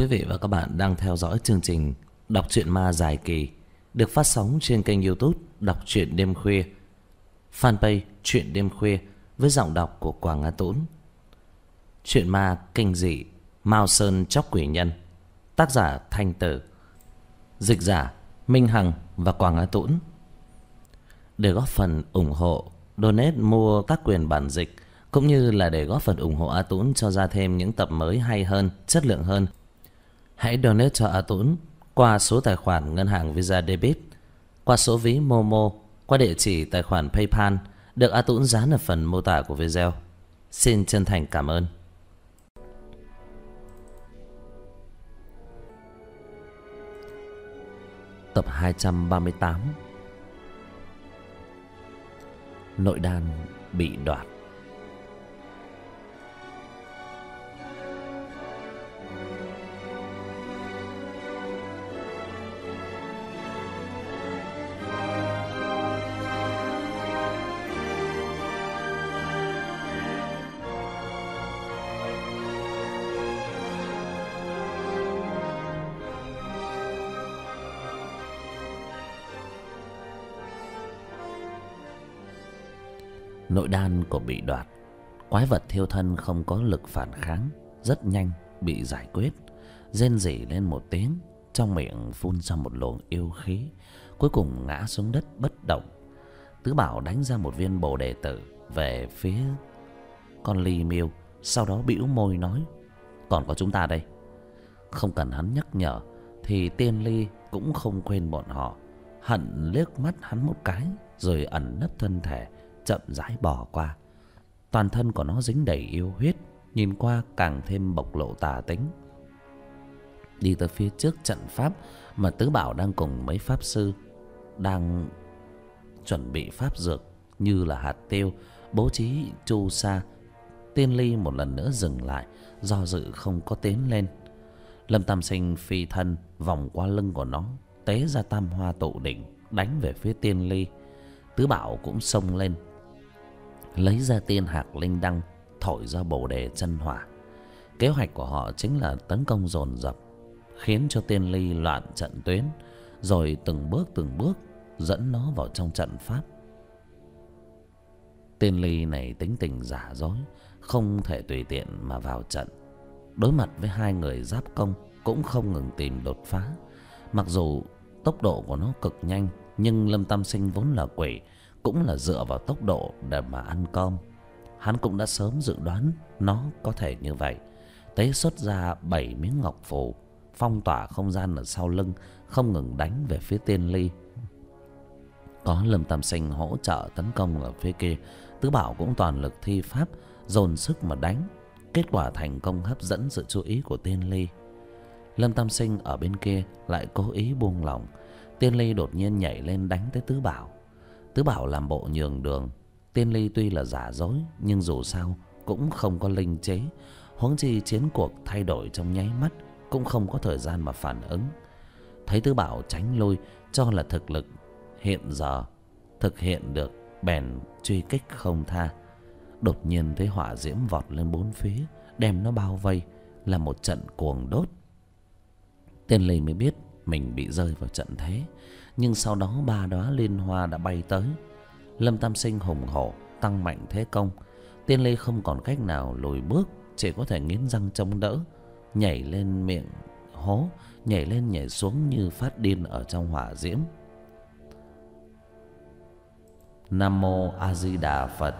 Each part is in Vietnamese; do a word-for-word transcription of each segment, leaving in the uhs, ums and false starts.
quý vị và các bạn đang theo dõi chương trình Đọc truyện ma dài kỳ được phát sóng trên kênh YouTube Đọc truyện đêm khuya, fanpage Truyện đêm khuya với giọng đọc của Quảng Á Tũng. Truyện ma kinh dị Mao Sơn Chóc Quỷ Nhân, tác giả Thanh Tử, dịch giả Minh Hằng và Quảng Á Tũng. Để góp phần ủng hộ, donate mua tác quyền bản dịch cũng như là để góp phần ủng hộ A Tũng cho ra thêm những tập mới hay hơn, chất lượng hơn, hãy donate cho A Tũng qua số tài khoản ngân hàng Visa Debit, qua số ví Momo, qua địa chỉ tài khoản PayPal được A Tũng dán ở phần mô tả của video. Xin chân thành cảm ơn. Tập hai trăm ba mươi tám. Nội đan bị đoạt. Nội đan của bị đoạt, quái vật thiêu thân không có lực phản kháng, rất nhanh bị giải quyết. Rên rỉ lên một tiếng, trong miệng phun ra một luồng yêu khí, cuối cùng ngã xuống đất bất động. Tứ Bảo đánh ra một viên bồ đề tử về phía con Ly Miêu, sau đó bĩu môi nói: còn có chúng ta đây. Không cần hắn nhắc nhở thì Tiên Ly cũng không quên bọn họ, hận liếc mắt hắn một cái rồi ẩn nấp thân thể, chậm rãi bỏ qua. Toàn thân của nó dính đầy yêu huyết, nhìn qua càng thêm bộc lộ tà tính. Đi tới phía trước trận pháp mà Tứ Bảo đang cùng mấy pháp sư đang chuẩn bị pháp dược như là hạt tiêu, bố trí chu sa. Tiên Ly một lần nữa dừng lại, do dự không có tiến lên. Lâm Tam Sinh phi thân vòng qua lưng của nó, tế ra tam hoa tụ đỉnh đánh về phía Tiên Ly. Tứ Bảo cũng xông lên, lấy ra tiên hạc linh đăng, thổi ra bồ đề chân hỏa. Kế hoạch của họ chính là tấn công dồn dập, khiến cho Tiên Ly loạn trận tuyến, rồi từng bước từng bước dẫn nó vào trong trận pháp. Tiên Ly này tính tình giả dối, không thể tùy tiện mà vào trận. Đối mặt với hai người giáp công cũng không ngừng tìm đột phá. Mặc dù tốc độ của nó cực nhanh, nhưng Lâm Tam Sinh vốn là quỷ, cũng là dựa vào tốc độ để mà ăn cơm. Hắn cũng đã sớm dự đoán nó có thể như vậy, tế xuất ra bảy miếng ngọc phù, phong tỏa không gian ở sau lưng, không ngừng đánh về phía Tiên Ly. Có Lâm Tam Sinh hỗ trợ tấn công ở phía kia, Tứ Bảo cũng toàn lực thi pháp, dồn sức mà đánh. Kết quả thành công hấp dẫn sự chú ý của Tiên Ly. Lâm Tam Sinh ở bên kia lại cố ý buông lỏng. Tiên Ly đột nhiên nhảy lên đánh tới Tứ Bảo. Tứ Bảo làm bộ nhường đường. Tiên Ly tuy là giả dối, nhưng dù sao cũng không có linh chế, huống chi chiến cuộc thay đổi trong nháy mắt, cũng không có thời gian mà phản ứng. Thấy Tứ Bảo tránh lui, cho là thực lực hiện giờ thực hiện được, bèn truy kích không tha. Đột nhiên thấy hỏa diễm vọt lên bốn phía, đem nó bao vây, là một trận cuồng đốt. Tiên Ly mới biết mình bị rơi vào trận thế, nhưng sau đó ba đóa liên hoa đã bay tới. Lâm Tam Sinh hùng hổ tăng mạnh thế công. Tiên Ly không còn cách nào lùi bước, chỉ có thể nghiến răng chống đỡ, nhảy lên miệng hố, nhảy lên nhảy xuống như phát điên ở trong hỏa diễm. Nam Mô A Di Đà Phật.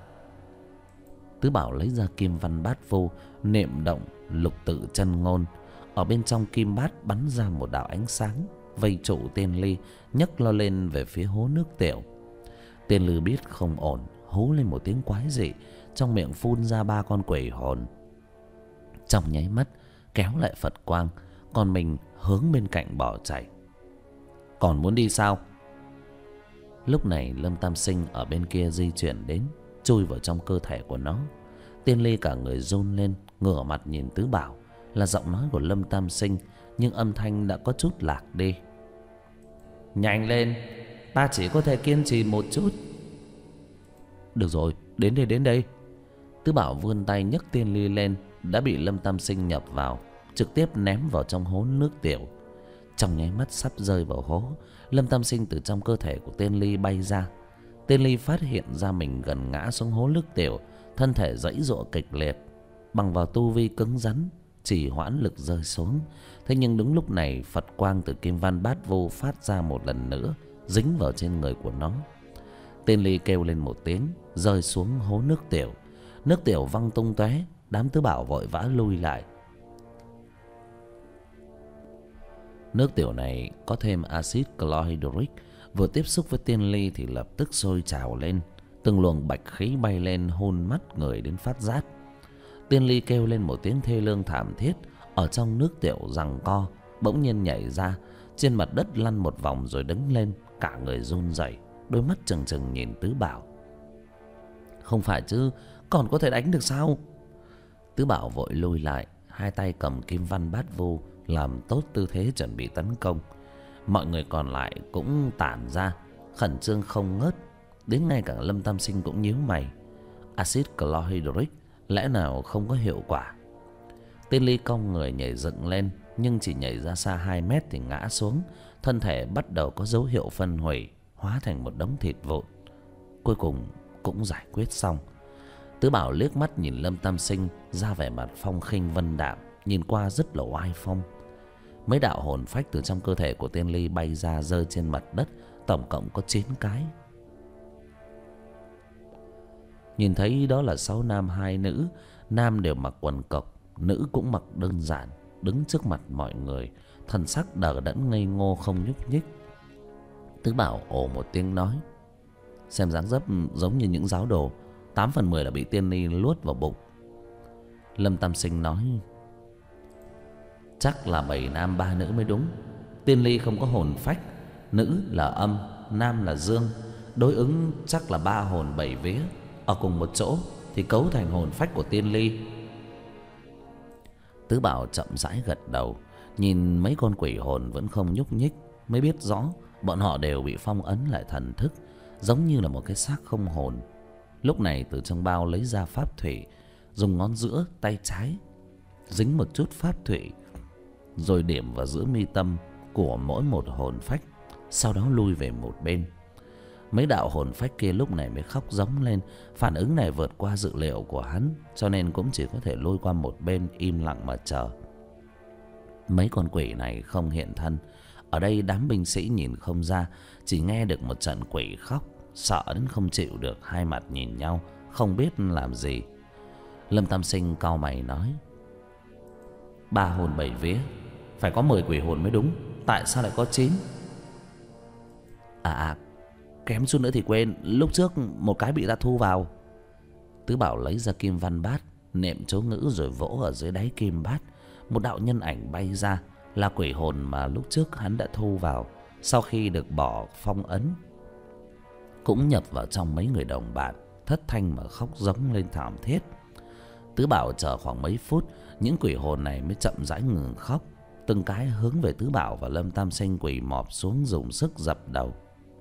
Tứ Bảo lấy ra kim văn bát vô, niệm động lục tự chân ngôn. Ở bên trong kim bát bắn ra một đạo ánh sáng, vây trụ Tiên Ly, nhấc lo lên về phía hố nước tiểu. Tiên Ly biết không ổn, hú lên một tiếng quái dị, trong miệng phun ra ba con quỷ hồn. Trong nháy mắt kéo lại Phật quang, còn mình hướng bên cạnh bỏ chạy. Còn muốn đi sao? Lúc này Lâm Tam Sinh ở bên kia di chuyển đến, chui vào trong cơ thể của nó. Tiên Ly cả người run lên, ngửa mặt nhìn Tứ Bảo. Là giọng nói của Lâm Tam Sinh, nhưng âm thanh đã có chút lạc đi. Nhanh lên, ta chỉ có thể kiên trì một chút. Được rồi, đến đây đến đây. Tứ Bảo vươn tay nhấc Tiên Ly lên, đã bị Lâm Tam Sinh nhập vào, trực tiếp ném vào trong hố nước tiểu. Trong nháy mắt sắp rơi vào hố, Lâm Tam Sinh từ trong cơ thể của tên Ly bay ra. Tên Ly phát hiện ra mình gần ngã xuống hố nước tiểu, thân thể giãy giụa kịch liệt. Bằng vào tu vi cứng rắn, chỉ hoãn lực rơi xuống. Thế nhưng đúng lúc này, Phật quang từ kim văn bát vô phát ra một lần nữa, dính vào trên người của nó. Tên Ly kêu lên một tiếng, rơi xuống hố nước tiểu. Nước tiểu văng tung tóe, đám tứ bảo vội vã lui lại. Nước tiểu này có thêm axit chlorhydric, vừa tiếp xúc với tên Ly thì lập tức sôi trào lên. Từng luồng bạch khí bay lên hôn mắt người đến phát rát. Tên Ly kêu lên một tiếng thê lương thảm thiết, ở trong nước tiểu giằng co, bỗng nhiên nhảy ra, trên mặt đất lăn một vòng rồi đứng lên, cả người run rẩy, đôi mắt trừng trừng nhìn tứ bảo. Không phải chứ, còn có thể đánh được sao? Tứ bảo vội lùi lại, hai tay cầm kim văn bát vu, làm tốt tư thế chuẩn bị tấn công. Mọi người còn lại cũng tản ra, khẩn trương không ngớt. Đến ngay cả Lâm Tam Sinh cũng nhíu mày. Axit chlorhydric lẽ nào không có hiệu quả? Tên Ly cong người nhảy dựng lên, nhưng chỉ nhảy ra xa hai mét thì ngã xuống. Thân thể bắt đầu có dấu hiệu phân hủy, hóa thành một đống thịt vụn. Cuối cùng cũng giải quyết xong. Tứ bảo liếc mắt nhìn Lâm Tam Sinh, ra vẻ mặt phong khinh vân đạm, nhìn qua rất là oai phong. Mấy đạo hồn phách từ trong cơ thể của tên Ly bay ra, rơi trên mặt đất, tổng cộng có chín cái. Nhìn thấy đó là sáu nam hai nữ. Nam đều mặc quần cộc, nữ cũng mặc đơn giản, đứng trước mặt mọi người, thần sắc đờ đẫn ngây ngô không nhúc nhích. Tứ bảo ồ một tiếng nói: xem dáng dấp giống như những giáo đồ, tám phần mười là bị tiên Ly luốt vào bụng. Lâm Tam Sinh nói: chắc là bảy nam ba nữ mới đúng. Tiên Ly không có hồn phách, nữ là âm, nam là dương, đối ứng chắc là ba hồn bảy vía ở cùng một chỗ thì cấu thành hồn phách của tiên Ly. Tứ bảo chậm rãi gật đầu, nhìn mấy con quỷ hồn vẫn không nhúc nhích, mới biết rõ bọn họ đều bị phong ấn lại thần thức, giống như là một cái xác không hồn. Lúc này từ trong bao lấy ra pháp thủy, dùng ngón giữa tay trái dính một chút pháp thủy, rồi điểm vào giữa mi tâm của mỗi một hồn phách, sau đó lui về một bên. Mấy đạo hồn phách kia lúc này mới khóc giống lên. Phản ứng này vượt qua dự liệu của hắn, cho nên cũng chỉ có thể lui qua một bên, im lặng mà chờ. Mấy con quỷ này không hiện thân. Ở đây đám binh sĩ nhìn không ra, chỉ nghe được một trận quỷ khóc, sợ đến không chịu được, hai mặt nhìn nhau không biết làm gì. Lâm Tam Sinh cau mày nói: ba hồn bảy vía, phải có mười quỷ hồn mới đúng, tại sao lại có chín? À à, kém chút nữa thì quên, lúc trước một cái bị ta thu vào. Tứ bảo lấy ra kim văn bát, niệm chú ngữ rồi vỗ ở dưới đáy kim bát. Một đạo nhân ảnh bay ra, là quỷ hồn mà lúc trước hắn đã thu vào, sau khi được bỏ phong ấn, cũng nhập vào trong mấy người đồng bạn, thất thanh mà khóc giống lên thảm thiết. Tứ bảo chờ khoảng mấy phút, những quỷ hồn này mới chậm rãi ngừng khóc, từng cái hướng về Tứ bảo và Lâm Tam Sinh quỳ mọp xuống dùng sức dập đầu.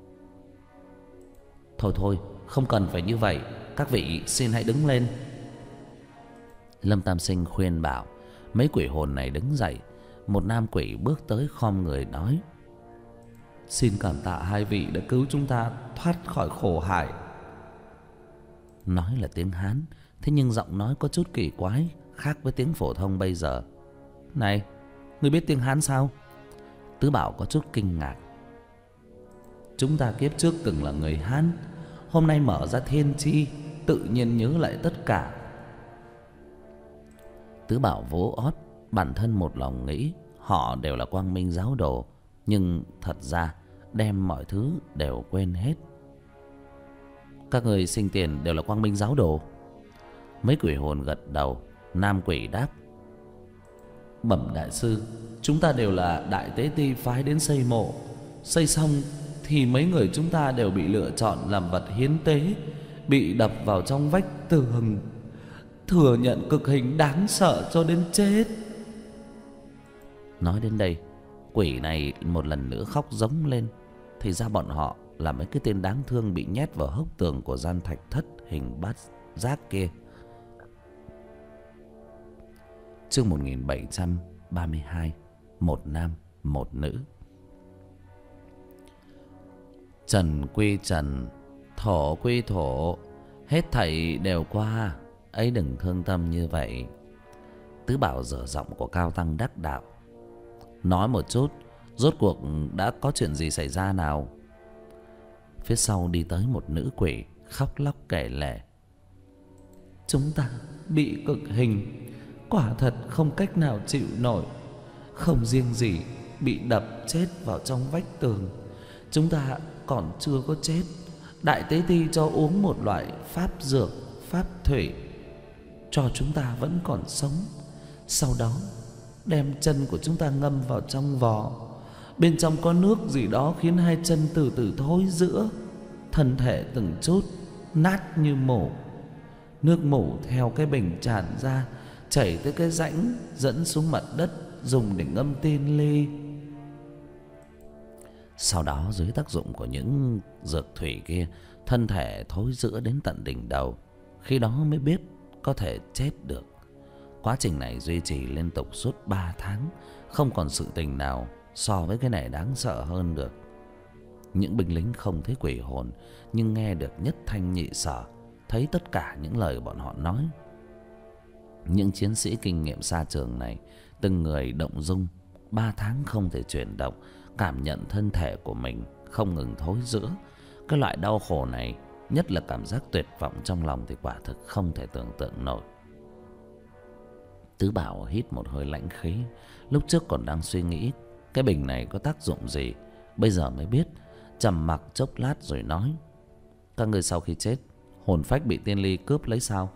Thôi thôi, không cần phải như vậy, các vị xin hãy đứng lên. Lâm Tam Sinh khuyên bảo. Mấy quỷ hồn này đứng dậy. Một nam quỷ bước tới khom người nói: xin cảm tạ hai vị đã cứu chúng ta thoát khỏi khổ hải. Nói là tiếng Hán, thế nhưng giọng nói có chút kỳ quái, khác với tiếng phổ thông bây giờ. Này, ngươi biết tiếng Hán sao? Tứ bảo có chút kinh ngạc. Chúng ta kiếp trước từng là người Hán, hôm nay mở ra thiên chi, tự nhiên nhớ lại tất cả. Tứ bảo vỗ ót, bản thân một lòng nghĩ họ đều là quang minh giáo đồ, nhưng thật ra đem mọi thứ đều quên hết. Các người sinh tiền đều là quang minh giáo đồ? Mấy quỷ hồn gật đầu. Nam quỷ đáp: bẩm đại sư, chúng ta đều là đại tế ti phái đến xây mộ. Xây xong thì mấy người chúng ta đều bị lựa chọn làm vật hiến tế, bị đập vào trong vách tường, thừa nhận cực hình đáng sợ cho đến chết. Nói đến đây, quỷ này một lần nữa khóc giống lên. Thì ra bọn họ là mấy cái tên đáng thương bị nhét vào hốc tường của gian thạch thất hình bát giác kia. Chương một nghìn bảy trăm ba mươi hai, một nam một nữ. Trần quy trần, thổ quy thổ, hết thảy đều qua, ấy đừng thương tâm như vậy. Tứ Bảo dở giọng của cao tăng đắc đạo. Nói một chút, rốt cuộc đã có chuyện gì xảy ra nào? Phía sau đi tới một nữ quỷ khóc lóc kể lể. Chúng ta bị cực hình, quả thật không cách nào chịu nổi. Không riêng gì bị đập chết vào trong vách tường, chúng ta còn chưa có chết. Đại tế ti cho uống một loại pháp dược, pháp thủy, cho chúng ta vẫn còn sống. Sau đó đem chân của chúng ta ngâm vào trong vò, bên trong có nước gì đó khiến hai chân từ từ thối rữa, thân thể từng chút nát như mổ. Nước mổ theo cái bình tràn ra, chảy tới cái rãnh dẫn xuống mặt đất, dùng để ngâm tiên ly. Sau đó dưới tác dụng của những dược thủy kia, thân thể thối rữa đến tận đỉnh đầu. Khi đó mới biết có thể chết được. Quá trình này duy trì liên tục suốt ba tháng. Không còn sự tình nào so với cái này đáng sợ hơn được. Những binh lính không thấy quỷ hồn, nhưng nghe được nhất thanh nhị sở, thấy tất cả những lời bọn họ nói. Những chiến sĩ kinh nghiệm xa trường này, từng người động dung. Ba tháng không thể chuyển động, cảm nhận thân thể của mình không ngừng thối rữa. Cái loại đau khổ này, nhất là cảm giác tuyệt vọng trong lòng, thì quả thực không thể tưởng tượng nổi. Tứ Bảo hít một hơi lãnh khí. Lúc trước còn đang suy nghĩ cái bình này có tác dụng gì, bây giờ mới biết. Trầm mặc chốc lát rồi nói: các người sau khi chết, hồn phách bị tiên ly cướp lấy sao?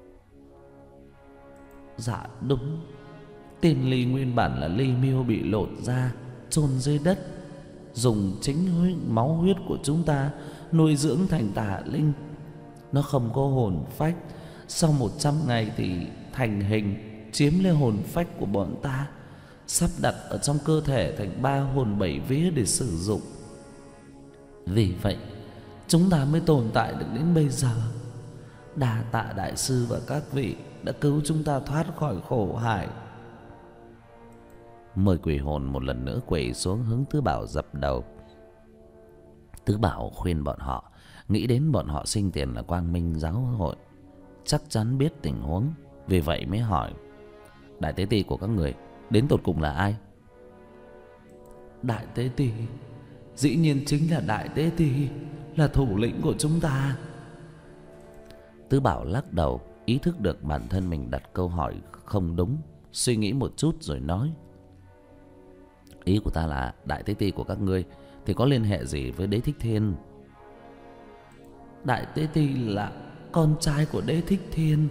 Dạ đúng. Tiên ly nguyên bản là ly miêu bị lột ra, chôn dưới đất, dùng chính huyết, máu huyết của chúng ta nuôi dưỡng thành tà linh. Nó không có hồn phách, sau một trăm ngày thì thành hình, chiếm lấy hồn phách của bọn ta, sắp đặt ở trong cơ thể thành ba hồn bảy vía để sử dụng. Vì vậy chúng ta mới tồn tại được đến bây giờ. Đa tạ đại sư và các vị đã cứu chúng ta thoát khỏi khổ hải. Mời quỷ hồn một lần nữa quỳ xuống hướng Tứ Bảo dập đầu. Tứ Bảo khuyên bọn họ, nghĩ đến bọn họ sinh tiền là Quang Minh giáo hội, chắc chắn biết tình huống, vì vậy mới hỏi: đại tế ti của các người đến tột cùng là ai? Đại tế ti dĩ nhiên chính là đại tế ti, là thủ lĩnh của chúng ta. Tứ Bảo lắc đầu, ý thức được bản thân mình đặt câu hỏi không đúng, suy nghĩ một chút rồi nói: ý của ta là đại tế ti của các ngươi thì có liên hệ gì với Đế Thích Thiên? Đại tế ti là con trai của Đế Thích Thiên.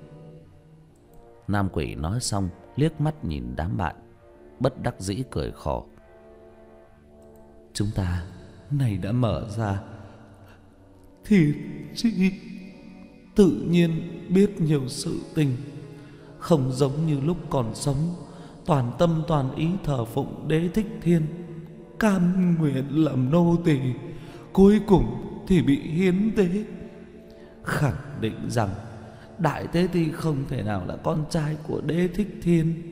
Nam quỷ nói xong liếc mắt nhìn đám bạn, bất đắc dĩ cười khổ. Chúng ta này đã mở ra thì chị tự nhiên biết nhiều sự tình, không giống như lúc còn sống toàn tâm toàn ý thờ phụng Đế Thích Thiên, cam nguyện làm nô tỳ, cuối cùng thì bị hiến tế. Khẳng định rằng đại tế ti không thể nào là con trai của Đế Thích Thiên.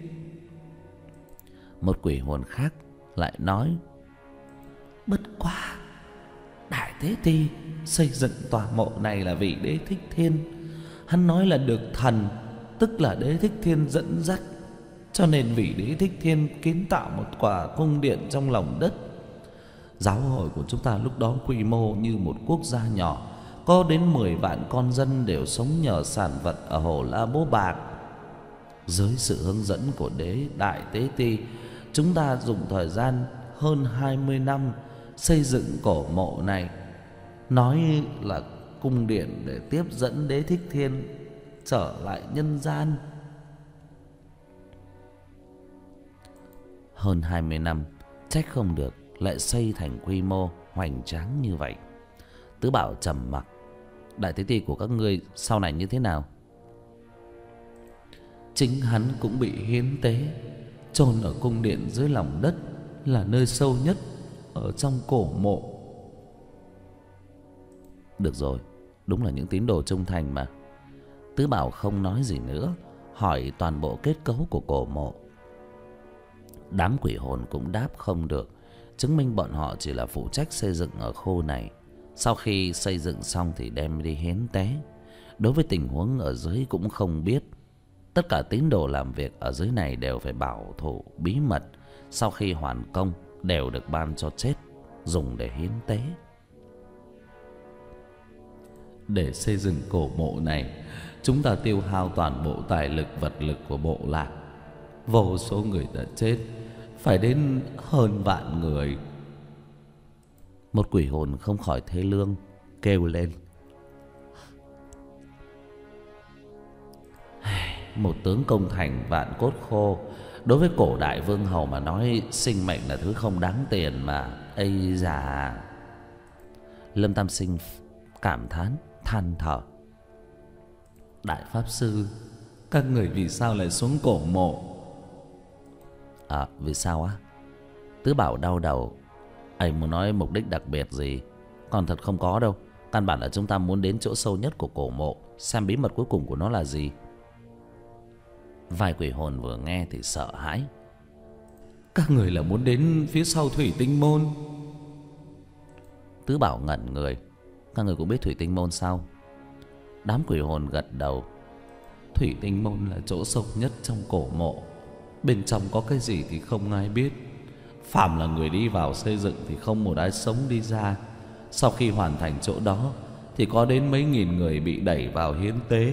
Một quỷ hồn khác lại nói: bất quá đại tế ti xây dựng tòa mộ này là vì Đế Thích Thiên. Hắn nói là được thần, tức là Đế Thích Thiên dẫn dắt, cho nên vì Đế Thích Thiên kiến tạo một tòa cung điện trong lòng đất. Giáo hội của chúng ta lúc đó quy mô như một quốc gia nhỏ, có đến mười vạn con dân đều sống nhờ sản vật ở hồ La Bố Bạc. Dưới sự hướng dẫn của Đế Đại Tế Ti, chúng ta dùng thời gian hơn hai mươi năm xây dựng cổ mộ này, nói là cung điện để tiếp dẫn Đế Thích Thiên trở lại nhân gian. Hơn hai mươi năm, trách không được lại xây thành quy mô hoành tráng như vậy. Tứ Bảo trầm mặc. Đại tế ti của các ngươi sau này như thế nào? Chính hắn cũng bị hiến tế, chôn ở cung điện dưới lòng đất, là nơi sâu nhất ở trong cổ mộ. Được rồi, đúng là những tín đồ trung thành mà. Tứ Bảo không nói gì nữa, hỏi toàn bộ kết cấu của cổ mộ. Đám quỷ hồn cũng đáp không được, chứng minh bọn họ chỉ là phụ trách xây dựng ở khu này. Sau khi xây dựng xong thì đem đi hiến tế. Đối với tình huống ở dưới cũng không biết. Tất cả tín đồ làm việc ở dưới này đều phải bảo thủ bí mật. Sau khi hoàn công đều được ban cho chết, dùng để hiến tế. Để xây dựng cổ mộ này, chúng ta tiêu hao toàn bộ tài lực vật lực của bộ lạc. Vô số người đã chết, phải đến hơn vạn người. Một quỷ hồn không khỏi thê lương kêu lên. Một tướng công thành vạn cốt khô. Đối với cổ đại vương hầu mà nói, sinh mệnh là thứ không đáng tiền mà. Ây da. Lâm Tam Sinh cảm thán than thở. Đại pháp sư, các người vì sao lại xuống cổ mộ? À, vì sao á? Tứ Bảo đau đầu. Anh muốn nói mục đích đặc biệt gì? Còn thật không có đâu. Căn bản là chúng ta muốn đến chỗ sâu nhất của cổ mộ, xem bí mật cuối cùng của nó là gì. Vài quỷ hồn vừa nghe thì sợ hãi. Các người là muốn đến phía sau Thủy Tinh Môn? Tứ Bảo ngẩn người. Các người cũng biết Thủy Tinh Môn sao? Đám quỷ hồn gật đầu. Thủy Tinh Môn là chỗ sâu nhất trong cổ mộ. Bên trong có cái gì thì không ai biết. Phàm là người đi vào xây dựng thì không một ai sống đi ra. Sau khi hoàn thành chỗ đó thì có đến mấy nghìn người bị đẩy vào hiến tế.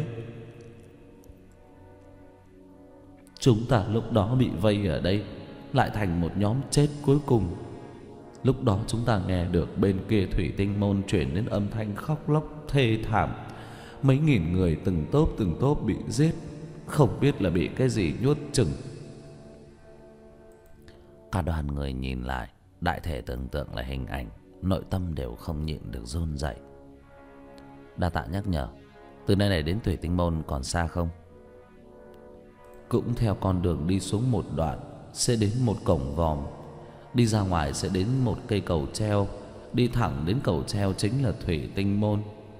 Chúng ta lúc đó bị vây ở đây, lại thành một nhóm chết cuối cùng. Lúc đó chúng ta nghe được bên kia Thủy Tinh Môn truyền đến âm thanh khóc lóc thê thảm. Mấy nghìn người từng tốp từng tốp bị giết, không biết là bị cái gì nuốt chửng. Cả đoàn người nhìn lại, đại thể tưởng tượng là hình ảnh, nội tâm đều không nhịn được run rẩy. Đa tạ nhắc nhở. Từ nơi này đến Thủy Tinh Môn còn xa không? Cũng theo con đường đi xuống một đoạn sẽ đến một cổng vòm. Đi ra ngoài sẽ đến một cây cầu treo. Đi thẳng đến cầu treo chính là Thủy Tinh Môn.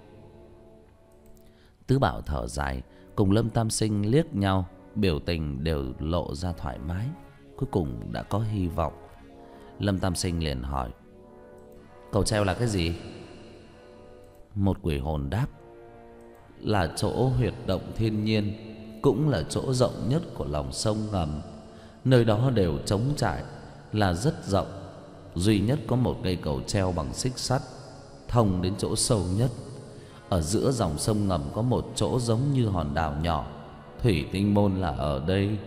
Tứ Bảo thở dài, cùng Lâm Tam Sinh liếc nhau, biểu tình đều lộ ra thoải mái. Cuối cùng đã có hy vọng. Lâm Tam Sinh liền hỏi, cầu treo là cái gì? Một quỷ hồn đáp, là chỗ huyệt động thiên nhiên, cũng là chỗ rộng nhất của lòng sông ngầm. Nơi đó đều trống trải, là rất rộng. Duy nhất có một cây cầu treo bằng xích sắt thông đến chỗ sâu nhất. Ở giữa dòng sông ngầm có một chỗ giống như hòn đảo nhỏ. Thủy Tinh Môn là ở đây.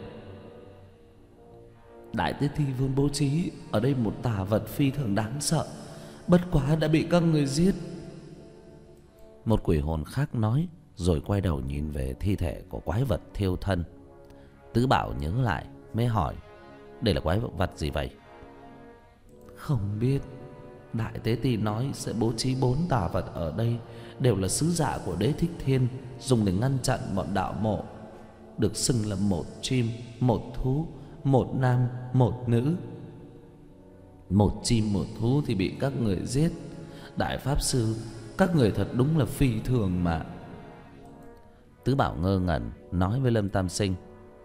Đại Tế Thi Vương bố trí ở đây một tà vật phi thường đáng sợ, bất quá đã bị các người giết. Một quỷ hồn khác nói, rồi quay đầu nhìn về thi thể của quái vật thiêu thân. Tứ Bảo nhớ lại mới hỏi, đây là quái vật gì vậy? Không biết. Đại Tế Ti nói sẽ bố trí bốn tà vật ở đây, đều là sứ giả của Đế Thích Thiên, dùng để ngăn chặn bọn đạo mộ. Được xưng là một chim, một thú, một nam, một nữ. Một chim một thú thì bị các người giết. Đại Pháp Sư, các người thật đúng là phi thường mà. Tứ Bảo ngơ ngẩn nói với Lâm Tam Sinh,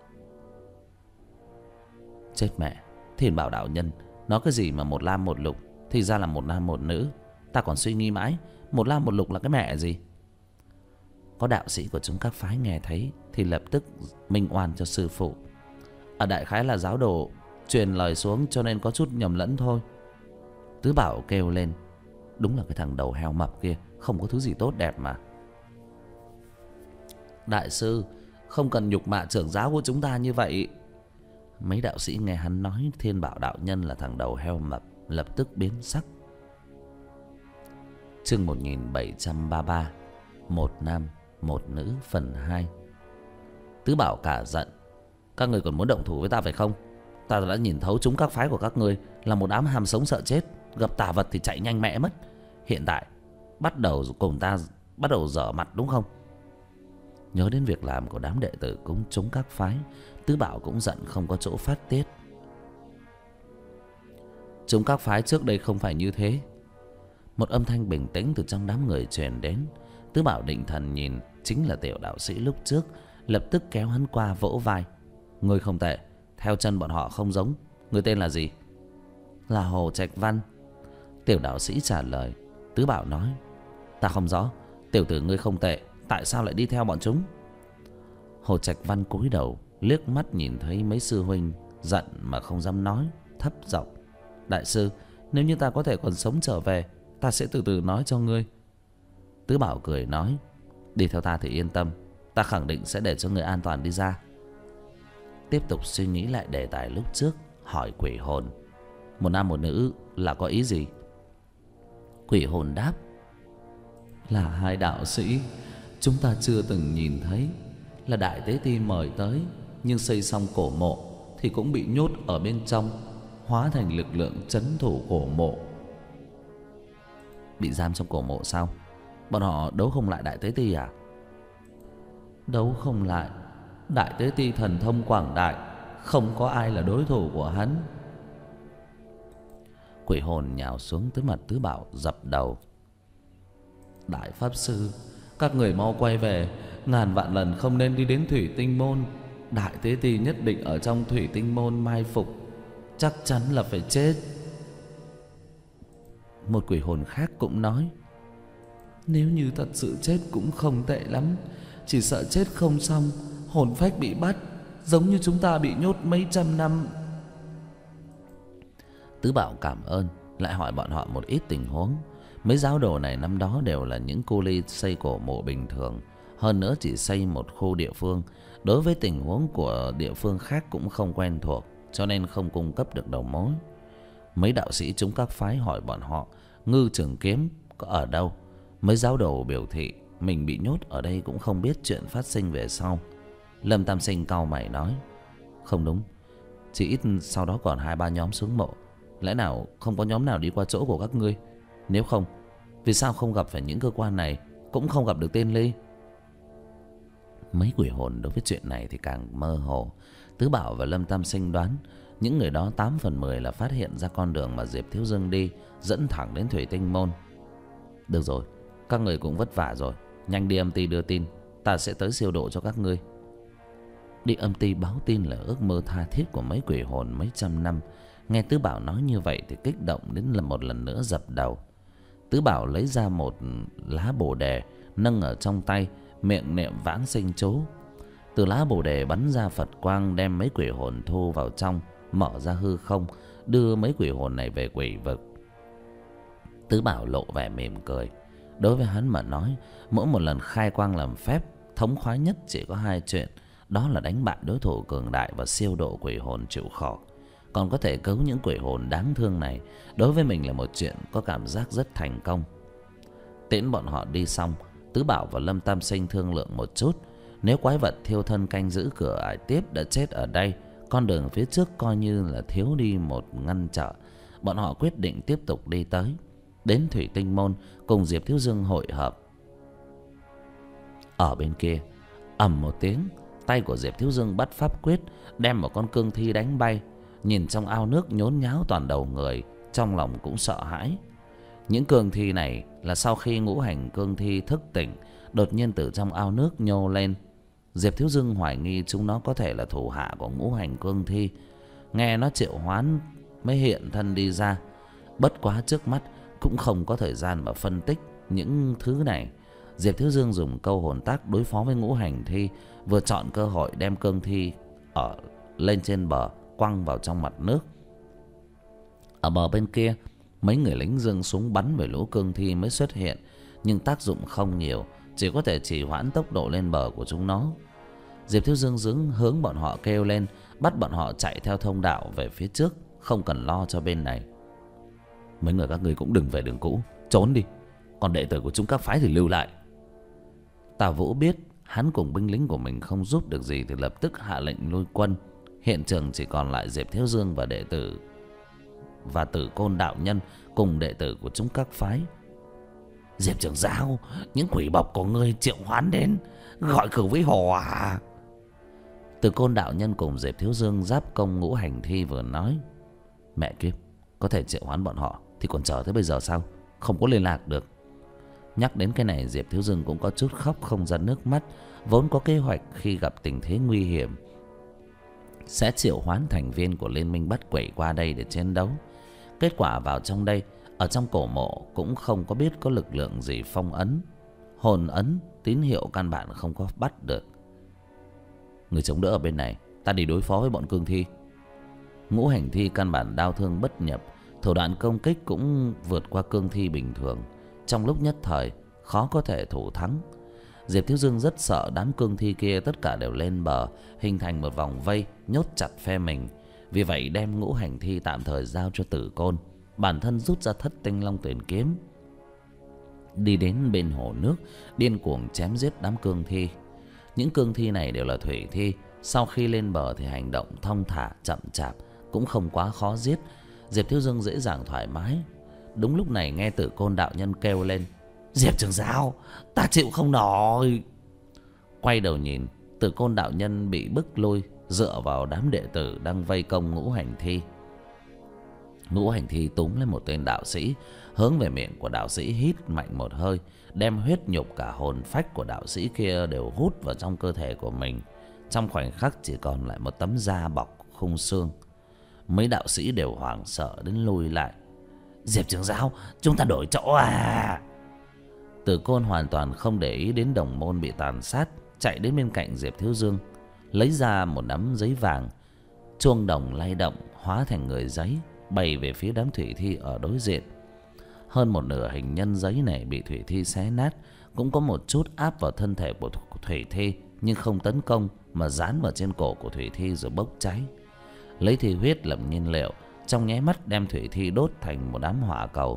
chết mẹ, Thiên Bảo đạo nhân nói cái gì mà một lam một lục, thì ra là một nam một nữ. Ta còn suy nghĩ mãi, một lam một lục là cái mẹ gì? Có đạo sĩ của chúng các phái nghe thấy thì lập tức minh oan cho sư phụ. Ở đại khái là giáo đồ truyền lời xuống, cho nên có chút nhầm lẫn thôi. Tứ Bảo kêu lên, đúng là cái thằng đầu heo mập kia không có thứ gì tốt đẹp mà. Đại sư, không cần nhục mạ trưởng giáo của chúng ta như vậy. Mấy đạo sĩ nghe hắn nói Thiên Bảo đạo nhân là thằng đầu heo mập, lập tức biến sắc. Chương một nghìn bảy trăm ba mươi ba, một nam một nữ phần hai. Tứ Bảo cả giận, các người còn muốn động thủ với ta phải không? Ta đã nhìn thấu chúng các phái của các ngươi là một đám ham sống sợ chết, gặp tà vật thì chạy nhanh mẹ mất. Hiện tại bắt đầu cùng ta bắt đầu dở mặt đúng không? Nhớ đến việc làm của đám đệ tử cúng chúng các phái, Tứ Bảo cũng giận không có chỗ phát tiết. Chúng các phái trước đây không phải như thế. Một âm thanh bình tĩnh từ trong đám người truyền đến. Tứ Bảo định thần nhìn, chính là tiểu đạo sĩ lúc trước, lập tức kéo hắn qua vỗ vai. Ngươi không tệ, theo chân bọn họ không giống, Người tên là gì? Là Hồ Trạch Văn. Tiểu đạo sĩ trả lời. Tứ Bảo nói. Ta không rõ. Tiểu tử ngươi không tệ, tại sao lại đi theo bọn chúng? Hồ Trạch Văn cúi đầu liếc mắt nhìn thấy mấy sư huynh, giận mà không dám nói, thấp giọng. Đại sư, nếu như ta có thể còn sống trở về, ta sẽ từ từ nói cho ngươi. Tứ Bảo cười nói. Đi theo ta thì yên tâm, ta khẳng định sẽ để cho người an toàn đi ra. Tiếp tục suy nghĩ lại đề tài lúc trước, hỏi quỷ hồn. Một nam một nữ là có ý gì? Quỷ hồn đáp. Là hai đạo sĩ, chúng ta chưa từng nhìn thấy. Là Đại Tế Ti mời tới, nhưng xây xong cổ mộ thì cũng bị nhốt ở bên trong, hóa thành lực lượng trấn thủ cổ mộ. Bị giam trong cổ mộ sao? Bọn họ đấu không lại Đại Tế Ti à? Đấu không lại. Đại Tế Ti thần thông quảng đại, không có ai là đối thủ của hắn. Quỷ hồn nhào xuống tới mặt Tứ Bảo dập đầu. Đại pháp sư, các người mau quay về. Ngàn vạn lần không nên đi đến Thủy Tinh Môn. Đại Tế Ti nhất định ở trong Thủy Tinh Môn mai phục, chắc chắn là phải chết. Một quỷ hồn khác cũng nói. Nếu như thật sự chết cũng không tệ lắm, chỉ sợ chết không xong, hồn phách bị bắt, giống như chúng ta bị nhốt mấy trăm năm. Tứ Bảo cảm ơn, lại hỏi bọn họ một ít tình huống. Mấy giáo đồ này năm đó đều là những cu li xây cổ mộ bình thường, hơn nữa chỉ xây một khu địa phương, đối với tình huống của địa phương khác cũng không quen thuộc, cho nên không cung cấp được đầu mối. Mấy đạo sĩ chúng các phái hỏi bọn họ Ngư Trường Kiếm có ở đâu. Mấy giáo đồ biểu thị mình bị nhốt ở đây cũng không biết chuyện phát sinh về sau. Lâm Tam Sinh cau mày nói. Không đúng, chỉ ít sau đó còn hai ba nhóm xuống mộ. Lẽ nào không có nhóm nào đi qua chỗ của các ngươi? Nếu không, vì sao không gặp phải những cơ quan này, cũng không gặp được tên Ly? Mấy quỷ hồn đối với chuyện này thì càng mơ hồ. Tứ Bảo và Lâm Tam Sinh đoán những người đó tám phần mười là phát hiện ra con đường mà Diệp Thiếu Dương đi, dẫn thẳng đến Thủy Tinh Môn. Được rồi, các người cũng vất vả rồi, nhanh đi âm ty đưa tin, ta sẽ tới siêu độ cho các ngươi. Đi âm ty báo tin là ước mơ tha thiết của mấy quỷ hồn mấy trăm năm. Nghe Tứ Bảo nói như vậy thì kích động đến là một lần nữa dập đầu. Tứ Bảo lấy ra một lá bồ đề, nâng ở trong tay, miệng niệm vãng sinh chú. Từ lá bồ đề bắn ra Phật quang, đem mấy quỷ hồn thu vào trong, mở ra hư không, đưa mấy quỷ hồn này về quỷ vực. Tứ Bảo lộ vẻ mỉm cười. Đối với hắn mà nói, mỗi một lần khai quang làm phép, thống khoái nhất chỉ có hai chuyện. Đó là đánh bại đối thủ cường đại và siêu độ quỷ hồn chịu khổ. Còn có thể cứu những quỷ hồn đáng thương này, đối với mình là một chuyện có cảm giác rất thành công. Tiễn bọn họ đi xong, Tứ Bảo và Lâm Tam Sinh thương lượng một chút. Nếu quái vật thiêu thân canh giữ cửa ải tiếp đã chết ở đây, con đường phía trước coi như là thiếu đi một ngăn trở. Bọn họ quyết định tiếp tục đi tới, đến Thủy Tinh Môn cùng Diệp Thiếu Dương hội hợp. Ở bên kia, ầm một tiếng, tay của Diệp Thiếu Dương bắt pháp quyết, đem một con cương thi đánh bay. Nhìn trong ao nước nhốn nháo toàn đầu người, trong lòng cũng sợ hãi. Những cương thi này là sau khi ngũ hành cương thi thức tỉnh, đột nhiên từ trong ao nước nhô lên. Diệp Thiếu Dương hoài nghi chúng nó có thể là thủ hạ của ngũ hành cương thi. Nghe nó triệu hoán mới hiện thân đi ra. Bất quá trước mắt cũng không có thời gian mà phân tích những thứ này. Diệp Thiếu Dương dùng câu hồn tác đối phó với ngũ hành thi, vừa chọn cơ hội đem cương thi ở lên trên bờ quăng vào trong mặt nước. Ở bờ bên kia, mấy người lính giương súng bắn về lũ cương thi mới xuất hiện, nhưng tác dụng không nhiều, chỉ có thể trì hoãn tốc độ lên bờ của chúng nó. Diệp Thiếu Dương hướng hướng bọn họ kêu lên, bắt bọn họ chạy theo thông đạo về phía trước, không cần lo cho bên này. Mấy người các ngươi cũng đừng về đường cũ, trốn đi. Còn đệ tử của chúng các phái thì lưu lại. Tào Vũ biết hắn cùng binh lính của mình không giúp được gì thì lập tức hạ lệnh lui quân. Hiện trường chỉ còn lại Diệp Thiếu Dương và đệ tử và Tử Côn đạo nhân cùng đệ tử của chúng các phái. Diệp trưởng giáo, những quỷ bọc của ngươi triệu hoán đến, gọi cửu vĩ hồ à? Tử Côn đạo nhân cùng Diệp Thiếu Dương giáp công ngũ hành thi vừa nói. Mẹ kiếp, có thể triệu hoán bọn họ thì còn chờ tới bây giờ sao? Không có liên lạc được. Nhắc đến cái này, Diệp Thiếu Dương cũng có chút khóc không ra nước mắt. Vốn có kế hoạch khi gặp tình thế nguy hiểm sẽ triệu hoán thành viên của liên minh bắt quỷ qua đây để chiến đấu. Kết quả vào trong đây, ở trong cổ mộ cũng không có biết có lực lượng gì phong ấn, hồn ấn, tín hiệu căn bản không có bắt được. Người chống đỡ ở bên này, ta đi đối phó với bọn cương thi. Ngũ hành thi căn bản đao thương bất nhập, thủ đoạn công kích cũng vượt qua cương thi bình thường. Trong lúc nhất thời khó có thể thủ thắng. Diệp Thiếu Dương rất sợ đám cương thi kia tất cả đều lên bờ, hình thành một vòng vây nhốt chặt phe mình. Vì vậy đem ngũ hành thi tạm thời giao cho Tử Côn, bản thân rút ra thất tinh long tuyển kiếm, đi đến bên hồ nước điên cuồng chém giết đám cương thi. Những cương thi này đều là thủy thi, sau khi lên bờ thì hành động thong thả chậm chạp, cũng không quá khó giết. Diệp Thiếu Dương dễ dàng thoải mái. Đúng lúc này nghe Tử Côn đạo nhân kêu lên: Diệp trưởng giáo, ta chịu không nổi. Quay đầu nhìn, Tử Côn đạo nhân bị bức lui, dựa vào đám đệ tử đang vây công ngũ hành thi. Ngũ hành thi túm lên một tên đạo sĩ, hướng về miệng của đạo sĩ hít mạnh một hơi, đem huyết nhục cả hồn phách của đạo sĩ kia đều hút vào trong cơ thể của mình. Trong khoảnh khắc chỉ còn lại một tấm da bọc khung xương. Mấy đạo sĩ đều hoảng sợ đến lùi lại. Diệp trưởng giáo, chúng ta đổi chỗ à? Tử Côn hoàn toàn không để ý đến đồng môn bị tàn sát, chạy đến bên cạnh Diệp Thiếu Dương, lấy ra một nắm giấy vàng. Chuông đồng lay động hóa thành người giấy, bay về phía đám thủy thi ở đối diện. Hơn một nửa hình nhân giấy này bị thủy thi xé nát, cũng có một chút áp vào thân thể của thủy thi, nhưng không tấn công mà dán vào trên cổ của thủy thi rồi bốc cháy. Lấy thi huyết làm nhiên liệu, trong nháy mắt đem thủy thi đốt thành một đám hỏa cầu.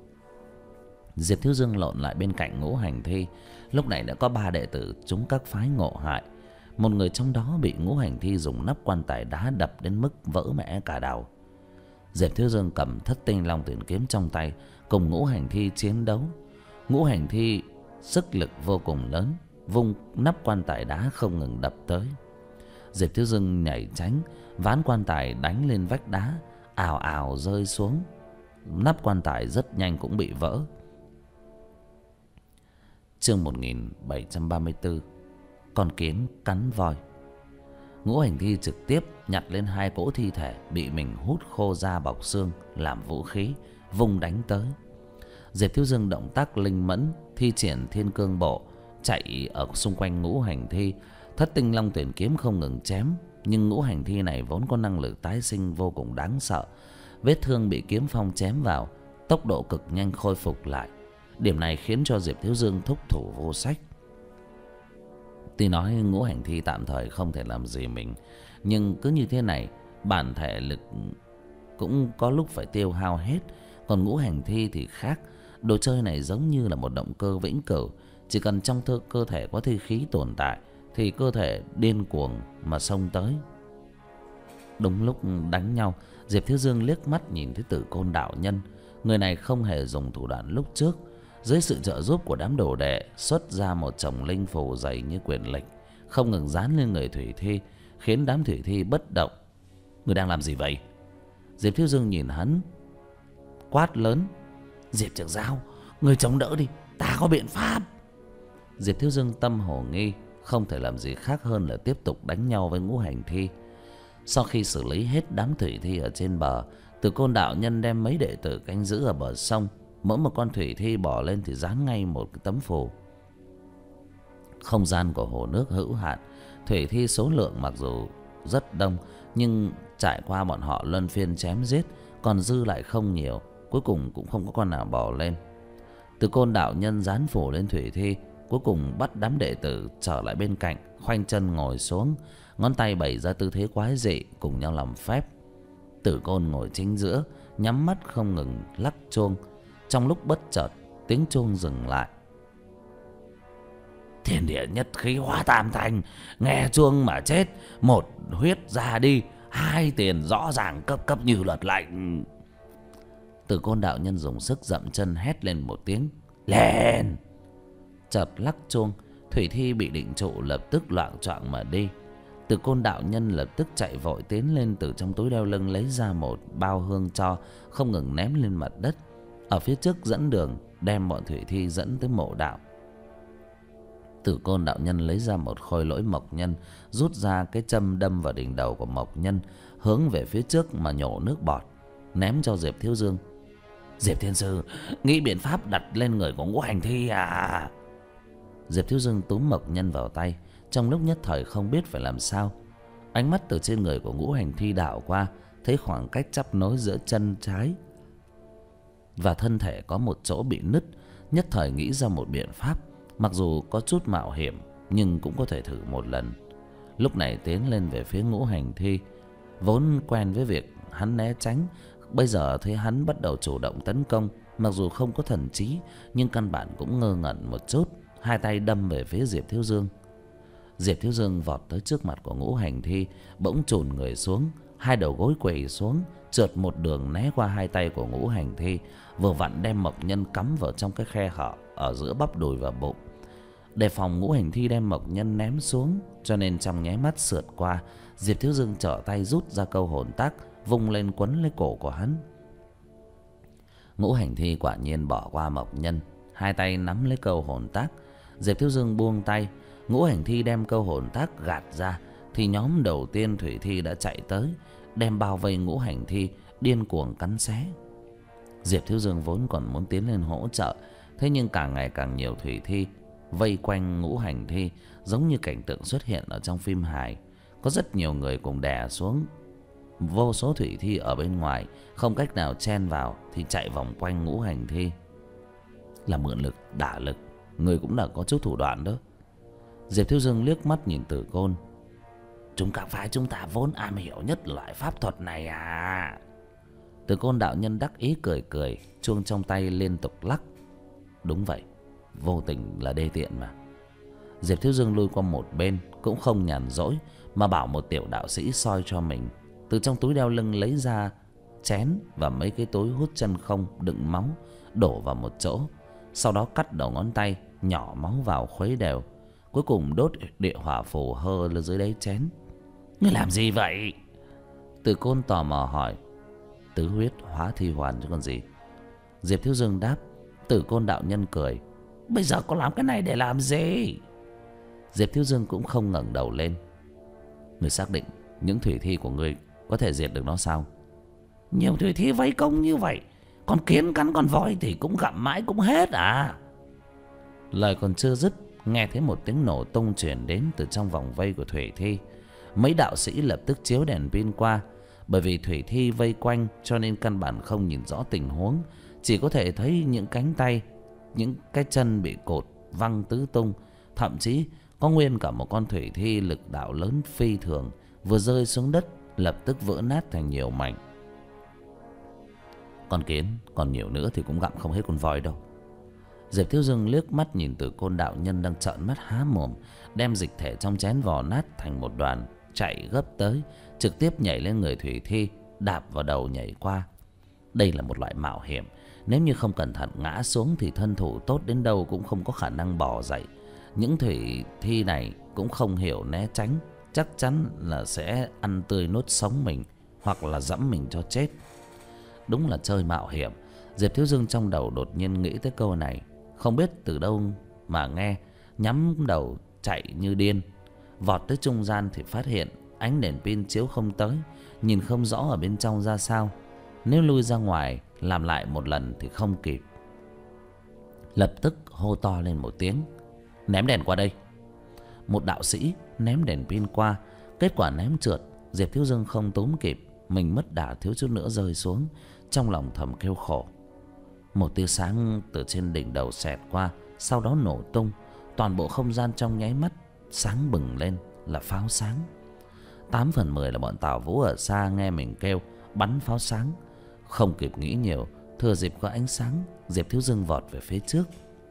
Diệp Thiếu Dương lộn lại bên cạnh ngũ hành thi. Lúc này đã có ba đệ tử chúng các phái ngộ hại. Một người trong đó bị ngũ hành thi dùng nắp quan tài đá đập đến mức vỡ mẽ cả đầu. Diệp Thiếu Dương cầm thất tinh long tuyển kiếm trong tay, cùng ngũ hành thi chiến đấu. Ngũ hành thi sức lực vô cùng lớn, vung nắp quan tài đá không ngừng đập tới. Diệp Thiếu Dương nhảy tránh, ván quan tài đánh lên vách đá, ào ào rơi xuống. Nắp quan tài rất nhanh cũng bị vỡ. Chương một nghìn bảy trăm ba mươi tư. Con kiến cắn voi. Ngũ hành thi trực tiếp nhặt lên hai cỗ thi thể bị mình hút khô da bọc xương làm vũ khí, vung đánh tới. Diệp Thiếu Dương động tác linh mẫn, thi triển thiên cương bộ, chạy ở xung quanh ngũ hành thi. Thất tinh long tuyển kiếm không ngừng chém, nhưng ngũ hành thi này vốn có năng lực tái sinh vô cùng đáng sợ. Vết thương bị kiếm phong chém vào, tốc độ cực nhanh khôi phục lại. Điểm này khiến cho Diệp Thiếu Dương thúc thủ vô sách. Tuy nói ngũ hành thi tạm thời không thể làm gì mình, nhưng cứ như thế này, bản thể lực cũng có lúc phải tiêu hao hết. Còn ngũ hành thi thì khác. Đồ chơi này giống như là một động cơ vĩnh cửu. Chỉ cần trong thơ cơ thể có thi khí tồn tại thì cơ thể điên cuồng mà xông tới. Đúng lúc đánh nhau, Diệp Thiếu Dương liếc mắt nhìn thấy Tử Côn đạo nhân. Người này không hề dùng thủ đoạn lúc trước. Dưới sự trợ giúp của đám đồ đệ, xuất ra một chồng linh phù dày như quyền lịch, không ngừng dán lên người thủy thi, khiến đám thủy thi bất động. Người đang làm gì vậy? Diệp Thiếu Dương nhìn hắn, quát lớn: Diệp trưởng giáo, người chống đỡ đi, ta có biện pháp. Diệp Thiếu Dương tâm hồ nghi, không thể làm gì khác hơn là tiếp tục đánh nhau với ngũ hành thi. Sau khi xử lý hết đám thủy thi ở trên bờ, Tử Côn đạo nhân đem mấy đệ tử canh giữ ở bờ sông. Mỗi một con thủy thi bỏ lên thì dán ngay một cái tấm phù. Không gian của hồ nước hữu hạn, thủy thi số lượng mặc dù rất đông, nhưng trải qua bọn họ luân phiên chém giết, còn dư lại không nhiều. Cuối cùng cũng không có con nào bỏ lên. Tử Côn đạo nhân dán phù lên thủy thi, cuối cùng bắt đám đệ tử trở lại bên cạnh, khoanh chân ngồi xuống, ngón tay bày ra tư thế quái dị, cùng nhau làm phép. Tử Côn ngồi chính giữa, nhắm mắt không ngừng lắc chuông. Trong lúc bất chợt, tiếng chuông dừng lại. Thiên địa nhất khí hóa tam thành, nghe chuông mà chết. Một huyết ra đi, hai tiền rõ ràng cấp cấp như luật lệnh. Tử Côn đạo nhân dùng sức dậm chân hét lên một tiếng: lên! Chợt lắc chuông, thủy thi bị định trụ lập tức loạng choạng mà đi. Tử Côn đạo nhân lập tức chạy vội tiến lên, từ trong túi đeo lưng lấy ra một bao hương tro, không ngừng ném lên mặt đất. Ở phía trước dẫn đường, đem bọn thủy thi dẫn tới mộ đạo. Tử Côn đạo nhân lấy ra một khôi lỗi mộc nhân, rút ra cái châm đâm vào đỉnh đầu của mộc nhân, hướng về phía trước mà nhổ nước bọt, ném cho Diệp Thiếu Dương. Diệp Thiên Sư, nghĩ biện pháp đặt lên người của Ngũ Hành Thi à? Diệp Thiếu Dương túm mộc nhân vào tay, trong lúc nhất thời không biết phải làm sao. Ánh mắt từ trên người của Ngũ Hành Thi đảo qua, thấy khoảng cách chắp nối giữa chân trái và thân thể có một chỗ bị nứt, nhất thời nghĩ ra một biện pháp. Mặc dù có chút mạo hiểm nhưng cũng có thể thử một lần. Lúc này tiến lên về phía Ngũ Hành Thi, vốn quen với việc hắn né tránh, bây giờ thấy hắn bắt đầu chủ động tấn công. Mặc dù không có thần trí nhưng căn bản cũng ngơ ngẩn một chút, hai tay đâm về phía Diệp Thiếu Dương. Diệp Thiếu Dương vọt tới trước mặt của Ngũ Hành Thi, bỗng chùn người xuống, hai đầu gối quỳ xuống, trượt một đường né qua hai tay của Ngũ Hành Thi, vừa vặn đem mộc nhân cắm vào trong cái khe hở ở giữa bắp đùi và bụng. Đề phòng Ngũ Hành Thi đem mộc nhân ném xuống, cho nên trong nháy mắt sượt qua, Diệp Thiếu Dương trở tay rút ra câu hồn tác, vung lên quấn lấy cổ của hắn. Ngũ Hành Thi quả nhiên bỏ qua mộc nhân, hai tay nắm lấy câu hồn tác. Diệp Thiếu Dương buông tay, Ngũ Hành Thi đem câu hồn tác gạt ra, thì nhóm đầu tiên thủy thi đã chạy tới, đem bao vây Ngũ Hành Thi, điên cuồng cắn xé. Diệp Thiếu Dương vốn còn muốn tiến lên hỗ trợ, thế nhưng càng ngày càng nhiều thủy thi vây quanh Ngũ Hành Thi, giống như cảnh tượng xuất hiện ở trong phim hài. Có rất nhiều người cùng đè xuống, vô số thủy thi ở bên ngoài không cách nào chen vào thì chạy vòng quanh Ngũ Hành Thi. Là mượn lực đả lực, người cũng đã có chút thủ đoạn đó. Diệp Thiếu Dương liếc mắt nhìn Tử Côn. Chúng các phái chúng ta vốn am hiểu nhất loại pháp thuật này à? Tử Côn đạo nhân đắc ý cười cười, chuông trong tay liên tục lắc. Đúng vậy, vô tình là đê tiện mà. Diệp Thiếu Dương lui qua một bên, cũng không nhàn rỗi mà bảo một tiểu đạo sĩ soi cho mình. Từ trong túi đeo lưng lấy ra chén và mấy cái túi hút chân không đựng máu, đổ vào một chỗ. Sau đó cắt đầu ngón tay, nhỏ máu vào khuấy đều, cuối cùng đốt địa hỏa phù hơ lên dưới đáy chén. Ngươi làm gì vậy? Tử Côn tò mò hỏi. Tứ huyết hóa thi hoàn chứ còn gì. Diệp Thiếu Dương đáp. Tử Côn đạo nhân cười. Bây giờ có làm cái này để làm gì? Diệp Thiếu Dương cũng không ngẩng đầu lên. Ngươi xác định những thủy thi của ngươi có thể diệt được nó sao? Nhiều thủy thi vây công như vậy, con kiến cắn con voi thì cũng gặm mãi cũng hết à? Lời còn chưa dứt, nghe thấy một tiếng nổ tung truyền đến từ trong vòng vây của thủy thi. Mấy đạo sĩ lập tức chiếu đèn pin qua. Bởi vì thủy thi vây quanh cho nên căn bản không nhìn rõ tình huống, chỉ có thể thấy những cánh tay, những cái chân bị cột văng tứ tung. Thậm chí có nguyên cả một con thủy thi lực đạo lớn phi thường, vừa rơi xuống đất lập tức vỡ nát thành nhiều mảnh. Con kiến còn nhiều nữa thì cũng gặm không hết con voi đâu. Diệp Thiếu Dương liếc mắt nhìn Tử Côn đạo nhân đang trợn mắt há mồm, đem dịch thể trong chén vò nát thành một đoàn, chạy gấp tới, trực tiếp nhảy lên người thủy thi, đạp vào đầu nhảy qua. Đây là một loại mạo hiểm, nếu như không cẩn thận ngã xuống thì thân thủ tốt đến đâu cũng không có khả năng bò dậy. Những thủy thi này cũng không hiểu né tránh, chắc chắn là sẽ ăn tươi nuốt sống mình, hoặc là dẫm mình cho chết. Đúng là chơi mạo hiểm. Diệp Thiếu Dương trong đầu đột nhiên nghĩ tới câu này, không biết từ đâu mà nghe, nhắm đầu chạy như điên. Vọt tới trung gian thì phát hiện ánh đèn pin chiếu không tới, nhìn không rõ ở bên trong ra sao. Nếu lui ra ngoài làm lại một lần thì không kịp. Lập tức hô to lên một tiếng. Ném đèn qua đây. Một đạo sĩ ném đèn pin qua, kết quả ném trượt. Diệp Thiếu Dương không túm kịp, mình mất đà thiếu chút nữa rơi xuống. Trong lòng thầm kêu khổ. Một tia sáng từ trên đỉnh đầu xẹt qua, sau đó nổ tung. Toàn bộ không gian trong nháy mắt sáng bừng lên là pháo sáng. Tám phần mười là bọn Tào Vũ ở xa nghe mình kêu bắn pháo sáng, không kịp nghĩ nhiều, thừa dịp có ánh sáng, Diệp Thiếu Dương vọt về phía trước.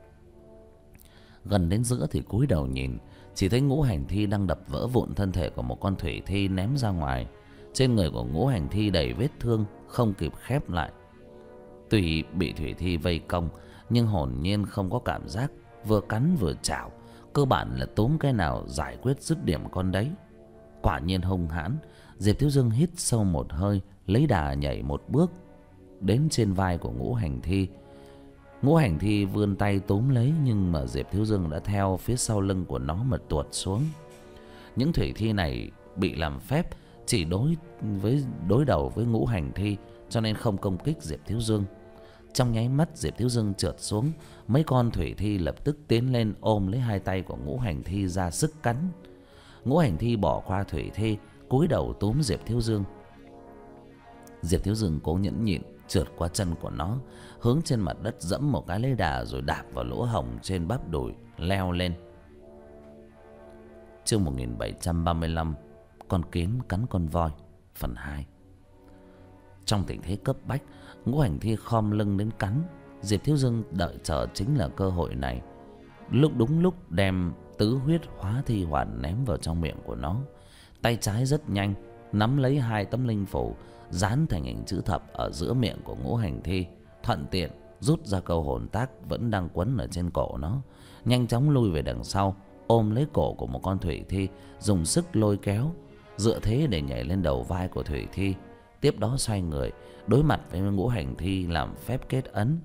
Gần đến giữa thì cúi đầu nhìn, chỉ thấy Ngũ Hành Thi đang đập vỡ vụn thân thể của một con thủy thi ném ra ngoài. Trên người của Ngũ Hành Thi đầy vết thương, không kịp khép lại. Tuy bị thủy thi vây công, nhưng hồn nhiên không có cảm giác, vừa cắn vừa chảo, cơ bản là túm cái nào giải quyết dứt điểm con đấy. Quả nhiên hung hãn. Diệp Thiếu Dương hít sâu một hơi, lấy đà nhảy một bước đến trên vai của Ngũ Hành Thi. Ngũ Hành Thi vươn tay túm lấy, nhưng mà Diệp Thiếu Dương đã theo phía sau lưng của nó mà tuột xuống. Những thủy thi này bị làm phép chỉ đối với đối đầu với Ngũ Hành Thi, cho nên không công kích Diệp Thiếu Dương. Trong nháy mắt Diệp Thiếu Dương trượt xuống, mấy con thủy thi lập tức tiến lên ôm lấy hai tay của Ngũ Hành Thi ra sức cắn. Ngũ Hành Thi bỏ qua thủy thi, cúi đầu túm Diệp Thiếu Dương. Diệp Thiếu Dương cố nhẫn nhịn trượt qua chân của nó, hướng trên mặt đất dẫm một cái lấy đà, rồi đạp vào lỗ hổng trên bắp đùi leo lên. Chương một nghìn bảy trăm ba mươi lăm, con kiến cắn con voi, phần hai. Trong tình thế cấp bách, Ngũ Hành Thi khom lưng đến cắn. Diệp Thiếu Dương đợi chờ chính là cơ hội này, lúc đúng lúc đem tứ huyết hóa thi hoàn ném vào trong miệng của nó. Tay trái rất nhanh nắm lấy hai tấm linh phủ dán thành hình chữ thập ở giữa miệng của Ngũ Hành Thi, thuận tiện rút ra câu hồn tác vẫn đang quấn ở trên cổ nó, nhanh chóng lui về đằng sau, ôm lấy cổ của một con thủy thi, dùng sức lôi kéo, dựa thế để nhảy lên đầu vai của thủy thi. Tiếp đó xoay người đối mặt với Ngũ Hành Thi làm phép kết ấn.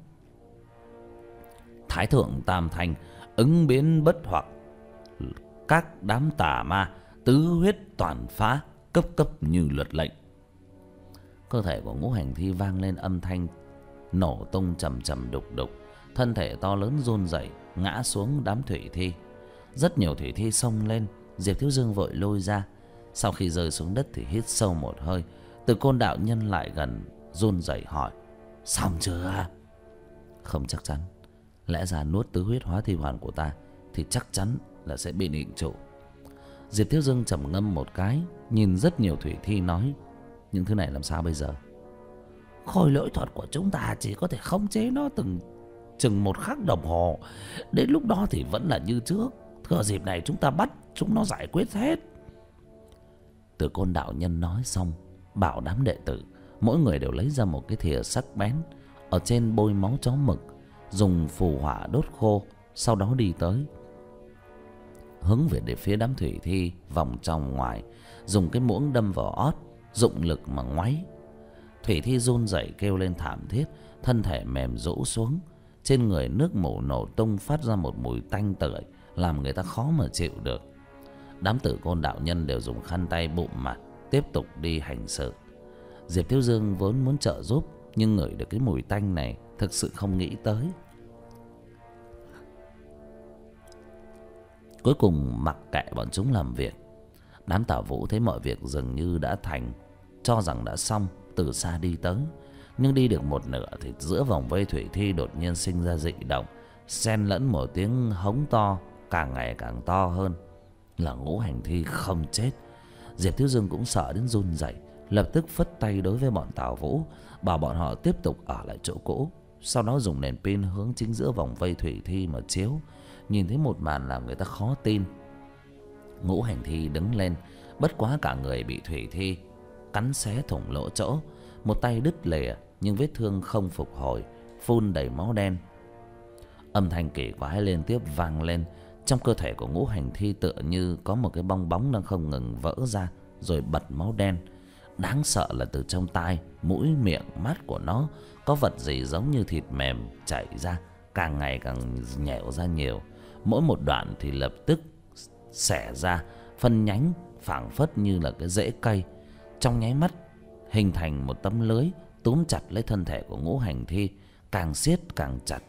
Thái thượng tam thanh ứng biến bất hoặc, các đám tà ma tứ huyết toàn phá, cấp cấp như luật lệnh. Cơ thể của Ngũ Hành Thi vang lên âm thanh nổ tung trầm trầm đục đục, thân thể to lớn run rẩy ngã xuống đám thủy thi. Rất nhiều thủy thi xông lên, Diệp Thiếu Dương vội lôi ra. Sau khi rơi xuống đất thì hít sâu một hơi. Từ Côn đạo nhân lại gần, run rẩy hỏi: xong chưa? Không chắc chắn. Lẽ ra nuốt tứ huyết hóa thi hoàn của ta thì chắc chắn là sẽ bị định trụ. Diệp Thiếu Dương trầm ngâm một cái, nhìn rất nhiều thủy thi nói: những thứ này làm sao bây giờ? Khôi lỗi thuật của chúng ta chỉ có thể khống chế nó từng chừng một khắc đồng hồ. Đến lúc đó thì vẫn là như trước. Thừa dịp này chúng ta bắt chúng nó giải quyết hết. Từ Côn đạo nhân nói xong, bảo đám đệ tử mỗi người đều lấy ra một cái thìa sắc bén, ở trên bôi máu chó mực, dùng phù hỏa đốt khô, sau đó đi tới, hướng về để phía đám thủy thi vòng trong ngoài, dùng cái muỗng đâm vào ót, dụng lực mà ngoáy. Thủy thi run rẩy kêu lên thảm thiết, thân thể mềm rũ xuống, trên người nước mủ nổ tung phát ra một mùi tanh tưởi làm người ta khó mà chịu được. Đám Tử Côn đạo nhân đều dùng khăn tay bụm mặt tiếp tục đi hành sự. Diệp Thiếu Dương vốn muốn trợ giúp, nhưng ngửi được cái mùi tanh này thực sự không nghĩ tới. Cuối cùng mặc kệ bọn chúng làm việc. Đám Tào Vũ thấy mọi việc dường như đã thành, cho rằng đã xong, từ xa đi tới. Nhưng đi được một nửa thì giữa vòng vây thủy thi đột nhiên sinh ra dị động, xen lẫn một tiếng hống to càng ngày càng to hơn. Là Ngũ Hành Thi không chết. Diệp Thiếu Dương cũng sợ đến run rẩy, lập tức phất tay đối với bọn Tào Vũ, bảo bọn họ tiếp tục ở lại chỗ cũ. Sau đó dùng đèn pin hướng chính giữa vòng vây thủy thi mà chiếu. Nhìn thấy một màn làm người ta khó tin. Ngũ Hành Thi đứng lên, bất quá cả người bị thủy thi cắn xé thủng lỗ chỗ, một tay đứt lìa nhưng vết thương không phục hồi, phun đầy máu đen. Âm thanh kỳ quái liên tiếp vang lên. Trong cơ thể của Ngũ Hành Thi tựa như có một cái bong bóng đang không ngừng vỡ ra rồi bật máu đen. Đáng sợ là từ trong tai, mũi, miệng, mắt của nó có vật gì giống như thịt mềm chảy ra, càng ngày càng nhẻo ra nhiều. Mỗi một đoạn thì lập tức xẻ ra phân nhánh, phảng phất như là cái rễ cây. Trong nháy mắt hình thành một tấm lưới túm chặt lấy thân thể của Ngũ Hành Thi, càng siết càng chặt.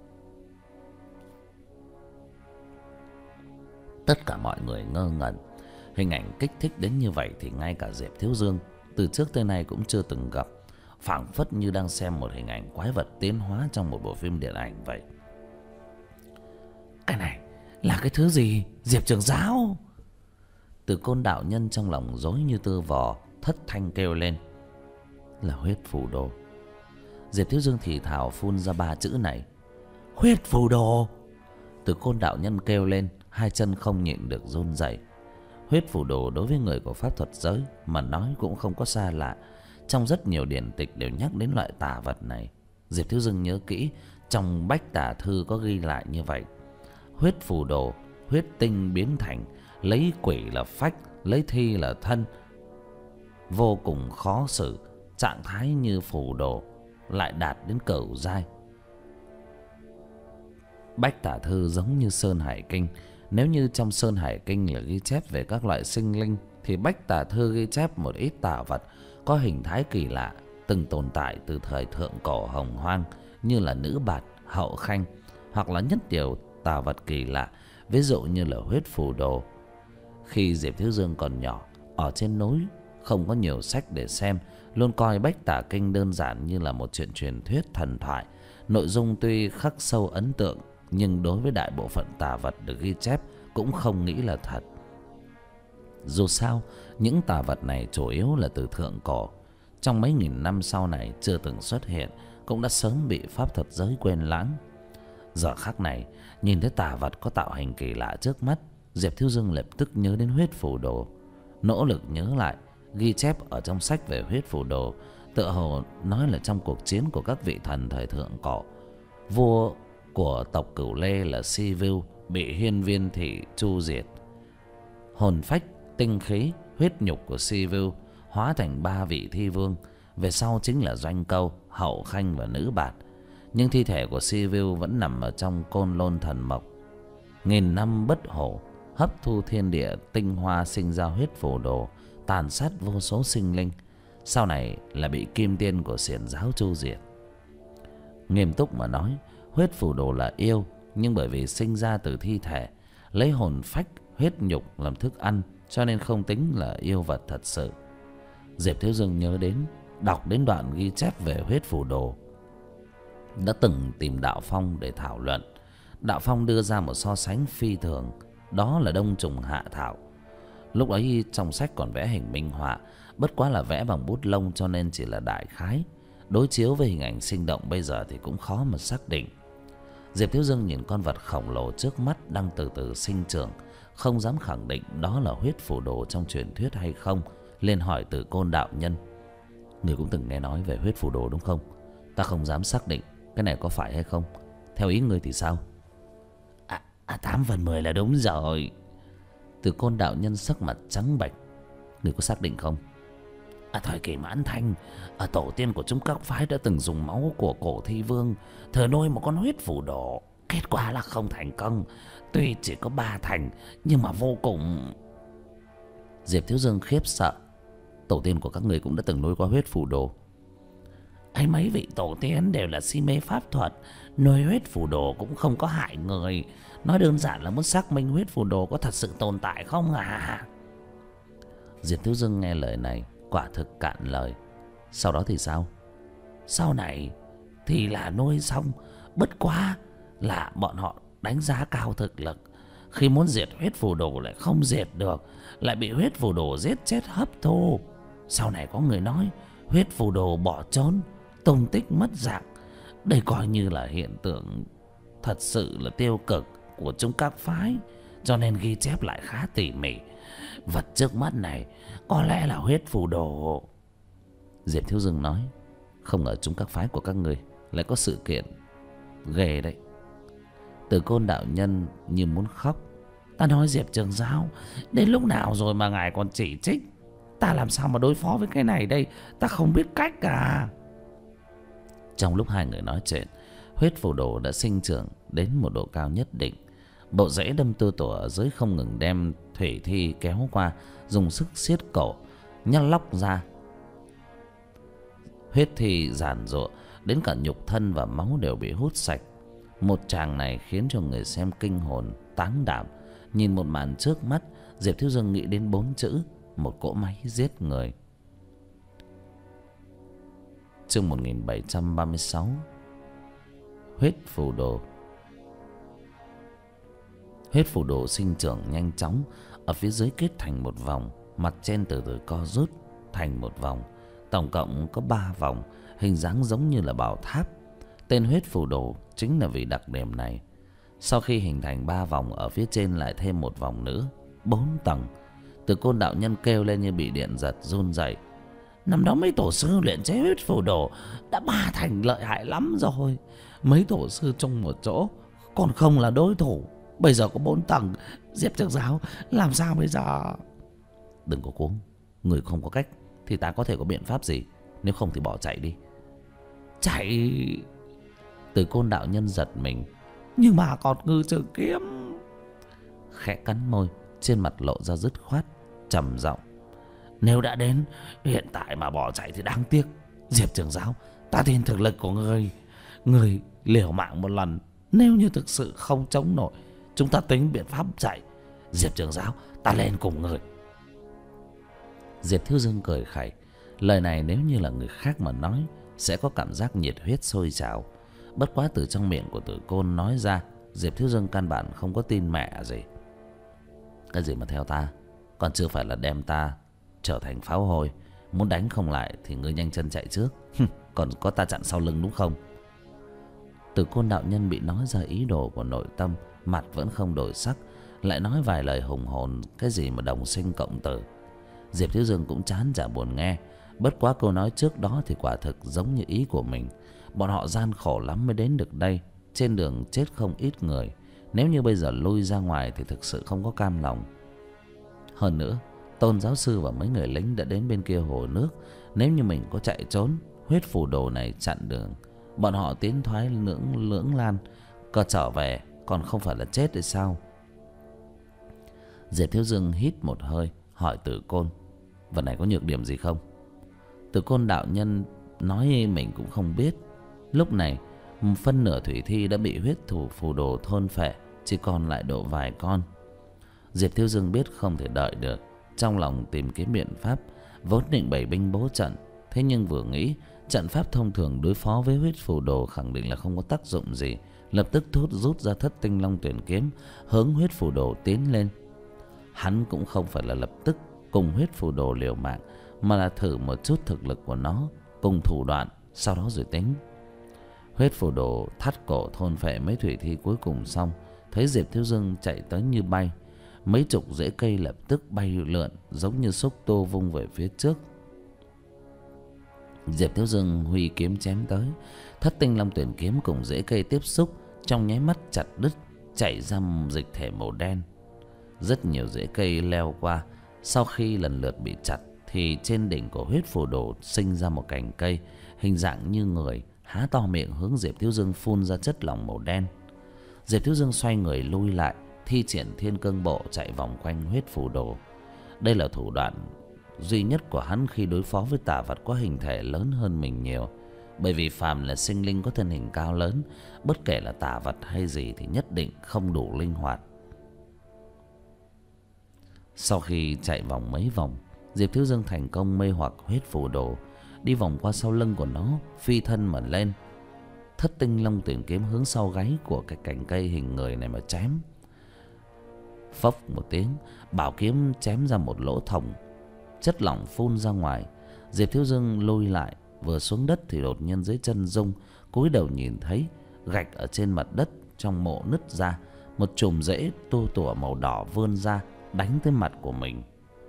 Tất cả mọi người ngơ ngẩn. Hình ảnh kích thích đến như vậy thì ngay cả Diệp Thiếu Dương từ trước tới nay cũng chưa từng gặp, phảng phất như đang xem một hình ảnh quái vật tiến hóa trong một bộ phim điện ảnh vậy. Cái này là cái thứ gì, Diệp trưởng giáo? Từ Côn đạo nhân trong lòng rối như tơ vò, thất thanh kêu lên. Là huyết phù đồ. Diệp Thiếu Dương thì thào phun ra ba chữ này. Huyết phù đồ. Từ Côn đạo nhân kêu lên, hai chân không nhịn được run rẩy. Huyết phù đồ đối với người của pháp thuật giới mà nói cũng không có xa lạ. Trong rất nhiều điển tịch đều nhắc đến loại tà vật này. Diệp Thiếu Dương nhớ kỹ, trong Bách Tà Thư có ghi lại như vậy. Huyết phù đồ, huyết tinh biến thành, lấy quỷ là phách, lấy thi là thân, vô cùng khó xử. Trạng thái như phù đồ lại đạt đến cửu giai. Bách Tả Thư giống như Sơn Hải Kinh. Nếu như trong Sơn Hải Kinh là ghi chép về các loại sinh linh, thì Bách Tả Thư ghi chép một ít tà vật có hình thái kỳ lạ, từng tồn tại từ thời thượng cổ hồng hoang, như là nữ bạt, hậu khanh, hoặc là nhất điều tà vật kỳ lạ, ví dụ như là huyết phù đồ. Khi Diệp Thiếu Dương còn nhỏ, ở trên núi không có nhiều sách để xem, luôn coi Bách Tả Kinh đơn giản như là một chuyện truyền thuyết thần thoại. Nội dung tuy khắc sâu ấn tượng, nhưng đối với đại bộ phận tà vật được ghi chép cũng không nghĩ là thật. Dù sao, những tà vật này chủ yếu là từ thượng cổ, trong mấy nghìn năm sau này chưa từng xuất hiện, cũng đã sớm bị pháp thuật giới quên lãng. Giờ khắc này, nhìn thấy tà vật có tạo hình kỳ lạ trước mắt, Diệp Thiếu Dương lập tức nhớ đến huyết phù đồ. Nỗ lực nhớ lại ghi chép ở trong sách về huyết phù đồ, tựa hồ nói là trong cuộc chiến của các vị thần thời thượng cổ, vua của tộc Cửu Lê là Si Vưu bị Hiên Viên Thị chu diệt. Hồn phách, tinh khí, huyết nhục của Si Vưu hóa thành ba vị thi vương, về sau chính là Doanh Câu, Hậu Khanh và Nữ Bạt. Nhưng thi thể của Si Vưu vẫn nằm ở trong Côn Lôn Thần Mộc. Nghìn năm bất hủ, hấp thu thiên địa tinh hoa sinh ra huyết phù đồ, tàn sát vô số sinh linh, sau này là bị kim tiên của xiển giáo chu diệt. Nghiêm túc mà nói, huyết phù đồ là yêu, nhưng bởi vì sinh ra từ thi thể, lấy hồn phách, huyết nhục làm thức ăn, cho nên không tính là yêu vật thật sự. Diệp Thiếu Dương nhớ đến, đọc đến đoạn ghi chép về huyết phù đồ, đã từng tìm Đạo Phong để thảo luận. Đạo Phong đưa ra một so sánh phi thường, đó là đông trùng hạ thảo. Lúc ấy trong sách còn vẽ hình minh họa, bất quá là vẽ bằng bút lông cho nên chỉ là đại khái. Đối chiếu với hình ảnh sinh động bây giờ thì cũng khó mà xác định. Diệp Thiếu Dương nhìn con vật khổng lồ trước mắt đang từ từ sinh trưởng, không dám khẳng định đó là huyết phù đồ trong truyền thuyết hay không, liền hỏi Từ Côn đạo nhân: người cũng từng nghe nói về huyết phù đồ đúng không? Ta không dám xác định cái này có phải hay không, theo ý ngươi thì sao? À, à tám phần mười là đúng rồi. Từ Côn đạo nhân sắc mặt trắng bệch: người có xác định không? Ở thời kỳ Mãn Thanh, ở tổ tiên của chúng các phái đã từng dùng máu của cổ thi vương thờ nuôi một con huyết phù đồ, kết quả là không thành công. Tuy chỉ có ba thành nhưng mà vô cùng... Diệp Thiếu Dương khiếp sợ: tổ tiên của các người cũng đã từng nuôi qua huyết phù đồ? Ấy, mấy vị tổ tiên đều là si mê pháp thuật, nuôi huyết phù đồ cũng không có hại người, nói đơn giản là muốn xác minh huyết phù đồ có thật sự tồn tại không à? Diệp Thiếu Dương nghe lời này quả thực cạn lời. Sau đó thì sao? Sau này thì là nuôi xong, bất quá là bọn họ đánh giá cao thực lực, khi muốn diệt huyết phù đồ lại không diệt được, lại bị huyết phù đồ giết chết hấp thu. Sau này có người nói huyết phù đồ bỏ trốn, tung tích mất dạng. Đây coi như là hiện tượng thật sự là tiêu cực của chúng các phái, cho nên ghi chép lại khá tỉ mỉ. Vật trước mắt này có lẽ là huyết phù đồ. Diệp Thiếu Dương nói: không ngờ chúng các phái của các người lại có sự kiện ghê đấy. Từ Côn đạo nhân như muốn khóc: ta nói Diệp trưởng giáo, đến lúc nào rồi mà ngài còn chỉ trích? Ta làm sao mà đối phó với cái này đây? Ta không biết cách à. Trong lúc hai người nói chuyện, huyết phù đồ đã sinh trưởng đến một độ cao nhất định. Bộ rễ đâm tua tủa ở dưới không ngừng đem thủy thi kéo qua, dùng sức siết cổ nhắc lóc ra. Huyết thi giàn giụa đến cả nhục thân và máu đều bị hút sạch. Một tràng này khiến cho người xem kinh hồn táng đảm. Nhìn một màn trước mắt, Diệp Thiếu Dương nghĩ đến bốn chữ: một cỗ máy giết người. Chương một nghìn bảy trăm ba mươi sáu. Huyết phù đồ. Huyết phù đồ sinh trưởng nhanh chóng, ở phía dưới kết thành một vòng, mặt trên từ từ co rút thành một vòng. Tổng cộng có ba vòng, hình dáng giống như là bảo tháp. Tên huyết phù đồ chính là vì đặc điểm này. Sau khi hình thành ba vòng, ở phía trên lại thêm một vòng nữa, bốn tầng. Từ Côn đạo nhân kêu lên như bị điện giật, run rẩy: năm đó mấy tổ sư luyện chế huyết phù đồ đã ba thành lợi hại lắm rồi. Mấy tổ sư chung một chỗ còn không là đối thủ, bây giờ có bốn tầng. Diệp trưởng giáo, làm sao bây giờ? Đừng có cuống, người không có cách thì ta có thể có biện pháp gì? Nếu không thì bỏ chạy đi. Chạy? Từ Côn đạo nhân giật mình: Nhưng mà còn Ngư Trường Kiếm. Khẽ cắn môi, trên mặt lộ ra dứt khoát, trầm giọng: nếu đã đến hiện tại mà bỏ chạy thì đáng tiếc. Diệp trưởng giáo, ta tin thực lực của người. Người liều mạng một lần, nếu như thực sự không chống nổi, chúng ta tính biện pháp chạy. Diệp trưởng giáo, ta lên cùng người. Diệp Thiếu Dương cười khẩy. Lời này nếu như là người khác mà nói sẽ có cảm giác nhiệt huyết sôi trào. Bất quá từ trong miệng của Tử Côn nói ra, Diệp Thiếu Dương căn bản không có tin mẹ gì. Cái gì mà theo ta, còn chưa phải là đem ta trở thành pháo hôi. Muốn đánh không lại thì ngươi nhanh chân chạy trước. Còn có ta chặn sau lưng đúng không? Tử Côn đạo nhân bị nói ra ý đồ của nội tâm, mặt vẫn không đổi sắc, lại nói vài lời hùng hồn cái gì mà đồng sinh cộng tử. Diệp Thiếu Dương cũng chán chả buồn nghe. Bất quá câu nói trước đó thì quả thực giống như ý của mình. Bọn họ gian khổ lắm mới đến được đây, trên đường chết không ít người. Nếu như bây giờ lui ra ngoài thì thực sự không có cam lòng. Hơn nữa, Tôn giáo sư và mấy người lính đã đến bên kia hồ nước. Nếu như mình có chạy trốn, huyết phù đồ này chặn đường, bọn họ tiến thoái lưỡng lưỡng lan, có trở về còn không phải là chết hay sao? Diệp Thiếu Dương hít một hơi, hỏi Tử Côn: vật này có nhược điểm gì không? Tử Côn đạo nhân nói mình cũng không biết. Lúc này phân nửa thủy thi đã bị huyết thủ phù đồ thôn phệ, chỉ còn lại độ vài con. Diệp Thiếu Dương biết không thể đợi được, trong lòng tìm kiếm biện pháp, vốn định bày binh bố trận. Thế nhưng vừa nghĩ trận pháp thông thường đối phó với huyết phù đồ khẳng định là không có tác dụng gì, lập tức thốt rút ra Thất Tinh Long Tuyển kiếm, hướng huyết phù đồ tiến lên. Hắn cũng không phải là lập tức cùng huyết phù đồ liều mạng, mà là thử một chút thực lực của nó cùng thủ đoạn, sau đó rồi tính. Huyết phù đồ thắt cổ thôn phệ mấy thủy thi cuối cùng xong, thấy Diệp Thiếu Dương chạy tới như bay, mấy chục rễ cây lập tức bay lượn giống như xúc tô vung về phía trước. Diệp Thiếu Dương huy kiếm chém tới, Thất Tinh Long Tuyển kiếm cùng rễ cây tiếp xúc, trong nháy mắt chặt đứt, chảy ra dịch thể màu đen. Rất nhiều rễ cây leo qua, sau khi lần lượt bị chặt thì trên đỉnh của huyết phù đồ sinh ra một cành cây hình dạng như người, há to miệng hướng Diệp Thiếu Dương phun ra chất lỏng màu đen. Diệp Thiếu Dương xoay người lui lại, thi triển Thiên Cương Bộ chạy vòng quanh huyết phù đồ. Đây là thủ đoạn duy nhất của hắn khi đối phó với tà vật có hình thể lớn hơn mình nhiều. Bởi vì phàm là sinh linh có thân hình cao lớn, bất kể là tà vật hay gì thì nhất định không đủ linh hoạt. Sau khi chạy vòng mấy vòng, Diệp Thiếu Dương thành công mê hoặc huyết phù đồ, đi vòng qua sau lưng của nó, phi thân mà lên. Thất Tinh Long Tuyển kiếm hướng sau gáy của cái cành cây hình người này mà chém. Phốc một tiếng, bảo kiếm chém ra một lỗ thủng, chất lỏng phun ra ngoài. Diệp Thiếu Dương lùi lại, vừa xuống đất thì đột nhiên dưới chân rung, cúi đầu nhìn thấy gạch ở trên mặt đất trong mộ nứt ra, một chùm rễ tua tủa màu đỏ vươn ra, đánh tới mặt của mình.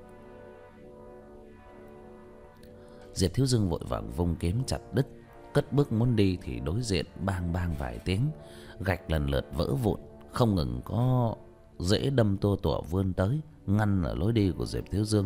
Diệp Thiếu Dương vội vàng vung kiếm chặt đứt, cất bước muốn đi thì đối diện bang bang vài tiếng, gạch lần lượt vỡ vụn, không ngừng có rễ đâm tua tủa vươn tới, ngăn ở lối đi của Diệp Thiếu Dương.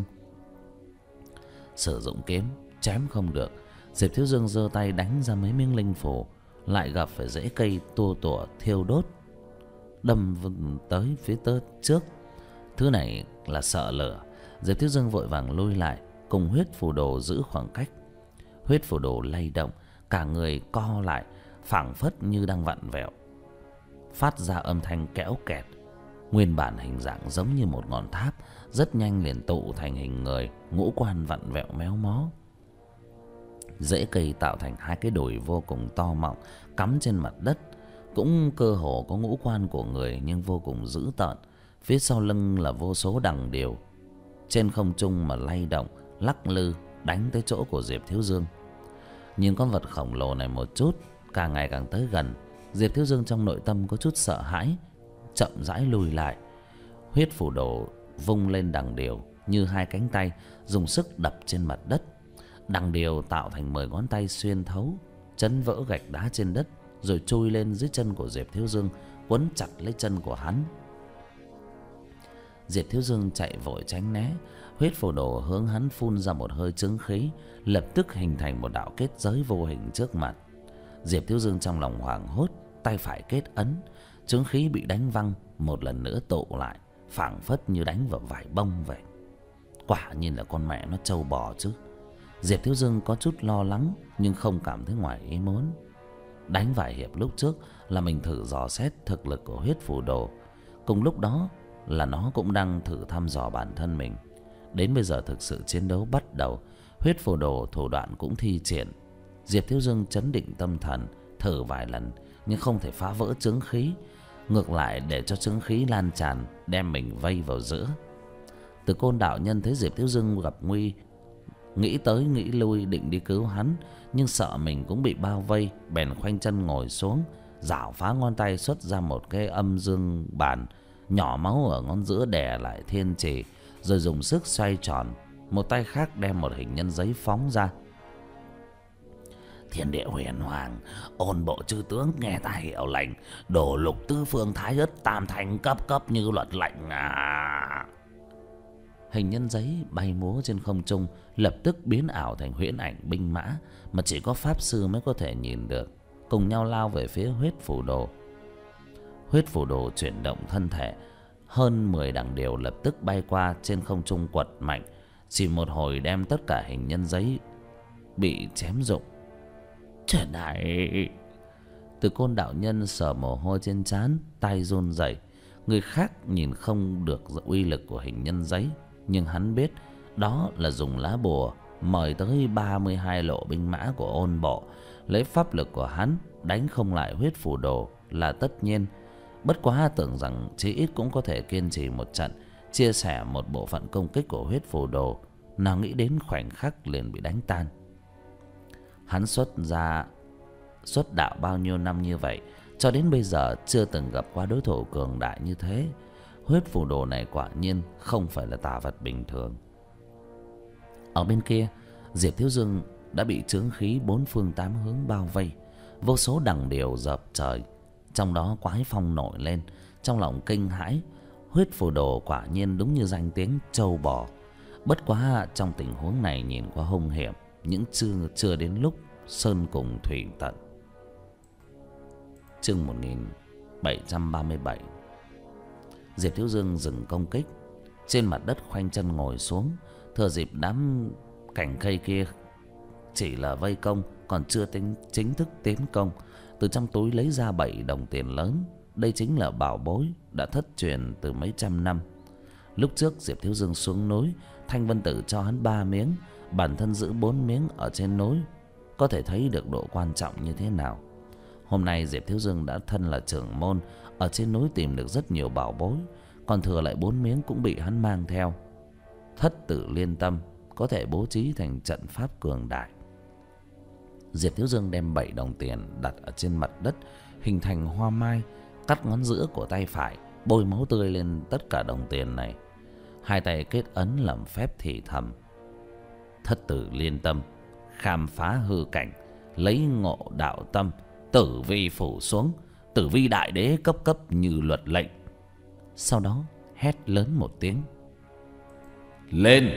Sử dụng kiếm chém không được, Diệp Thiếu Dương giơ tay đánh ra mấy miếng linh phù, lại gặp phải rễ cây tua tủa thiêu đốt, đâm tới phía tớ trước. Thứ này là sợ lửa. Diệp Thiếu Dương vội vàng lui lại, cùng huyết phù đồ giữ khoảng cách. Huyết phù đồ lay động, cả người co lại, phảng phất như đang vặn vẹo, phát ra âm thanh kéo kẹt. Nguyên bản hình dạng giống như một ngọn tháp, rất nhanh liền tụ thành hình người, ngũ quan vặn vẹo méo mó. Rễ cây tạo thành hai cái đùi vô cùng to mọng cắm trên mặt đất, cũng cơ hồ có ngũ quan của người nhưng vô cùng dữ tợn. Phía sau lưng là vô số đằng điểu, trên không trung mà lay động, lắc lư đánh tới chỗ của Diệp Thiếu Dương. Nhìn con vật khổng lồ này một chút, càng ngày càng tới gần, Diệp Thiếu Dương trong nội tâm có chút sợ hãi, chậm rãi lùi lại. Huyết phù đồ vung lên đằng điểu như hai cánh tay, dùng sức đập trên mặt đất. Đằng điểu tạo thành mười ngón tay xuyên thấu, chấn vỡ gạch đá trên đất, rồi chui lên dưới chân của Diệp Thiếu Dương, quấn chặt lấy chân của hắn. Diệp Thiếu Dương chạy vội tránh né, huyết phù đồ hướng hắn phun ra một hơi chứng khí, lập tức hình thành một đạo kết giới vô hình trước mặt. Diệp Thiếu Dương trong lòng hoảng hốt, tay phải kết ấn, chướng khí bị đánh văng một lần nữa tụ lại, phảng phất như đánh vào vải bông vậy. Quả nhiên là con mẹ nó trâu bò chứ. Diệp Thiếu Dương có chút lo lắng nhưng không cảm thấy ngoài ý muốn. Đánh vài hiệp lúc trước là mình thử dò xét thực lực của huyết phù đồ, cùng lúc đó là nó cũng đang thử thăm dò bản thân mình. Đến bây giờ thực sự chiến đấu bắt đầu, huyết phù đồ thủ đoạn cũng thi triển. Diệp Thiếu Dương trấn định tâm thần, thử vài lần nhưng không thể phá vỡ chướng khí, ngược lại để cho chướng khí lan tràn, đem mình vây vào giữa. Từ Côn đạo nhân thấy Diệp Thiếu Dương gặp nguy, nghĩ tới nghĩ lui định đi cứu hắn, nhưng sợ mình cũng bị bao vây, bèn khoanh chân ngồi xuống, giảo phá ngón tay xuất ra một cái âm dương bàn, nhỏ máu ở ngón giữa đè lại thiên trì, rồi dùng sức xoay tròn, một tay khác đem một hình nhân giấy phóng ra. Thiên địa huyền hoàng, ôn bộ chư tướng nghe ta hiệu lệnh, đổ lục tứ phương thái ất tam thành cấp cấp như luật lệnh à. Hình nhân giấy bay múa trên không trung, lập tức biến ảo thành huyễn ảnh binh mã mà chỉ có pháp sư mới có thể nhìn được, cùng nhau lao về phía huyết phù đồ. Huyết phù đồ chuyển động thân thể, hơn mười đằng điều lập tức bay qua trên không trung quật mạnh, chỉ một hồi đem tất cả hình nhân giấy bị chém rụng. Trời này! Từ Côn đạo nhân sờ mồ hôi trên trán, tay run rẩy. Người khác nhìn không được uy lực của hình nhân giấy, nhưng hắn biết đó là dùng lá bùa mời tới ba mươi hai lộ binh mã của ôn bộ. Lấy pháp lực của hắn đánh không lại huyết phù đồ là tất nhiên. Bất quá tưởng rằng chí ít cũng có thể kiên trì một trận, chia sẻ một bộ phận công kích của huyết phù đồ, nào nghĩ đến khoảnh khắc liền bị đánh tan. Hắn xuất ra xuất đạo bao nhiêu năm như vậy, cho đến bây giờ chưa từng gặp qua đối thủ cường đại như thế. Huyết phù đồ này quả nhiên không phải là tà vật bình thường. Ở bên kia, Diệp Thiếu Dương đã bị chướng khí bốn phương tám hướng bao vây, vô số đằng điều dập trời, trong đó quái phong nổi lên. Trong lòng kinh hãi, huyết phù đồ quả nhiên đúng như danh tiếng trâu bò. Bất quá trong tình huống này nhìn qua hung hiểm, những chưa chưa đến lúc sơn cùng thủy tận. Chương một nghìn bảy trăm ba mươi bảy. Diệp Thiếu Dương dừng công kích, trên mặt đất khoanh chân ngồi xuống, thừa dịp đám cảnh cây kia chỉ là vây công, còn chưa tính chính thức tiến công, từ trong túi lấy ra bảy đồng tiền lớn. Đây chính là bảo bối đã thất truyền từ mấy trăm năm. Lúc trước Diệp Thiếu Dương xuống núi, Thanh Vân Tử cho hắn ba miếng, bản thân giữ bốn miếng ở trên núi, có thể thấy được độ quan trọng như thế nào. Hôm nay Diệp Thiếu Dương đã thân là trưởng môn, ở trên núi tìm được rất nhiều bảo bối, còn thừa lại bốn miếng cũng bị hắn mang theo. Thất tử liên tâm có thể bố trí thành trận pháp cường đại. Diệp Thiếu Dương đem bảy đồng tiền đặt ở trên mặt đất, hình thành hoa mai, cắt ngón giữa của tay phải, bôi máu tươi lên tất cả đồng tiền này. Hai tay kết ấn làm phép thì thầm: thất tử liên tâm, khám phá hư cảnh, lấy ngộ đạo tâm, tử vi phủ xuống, tử vi đại đế cấp cấp như luật lệnh. Sau đó hét lớn một tiếng: lên!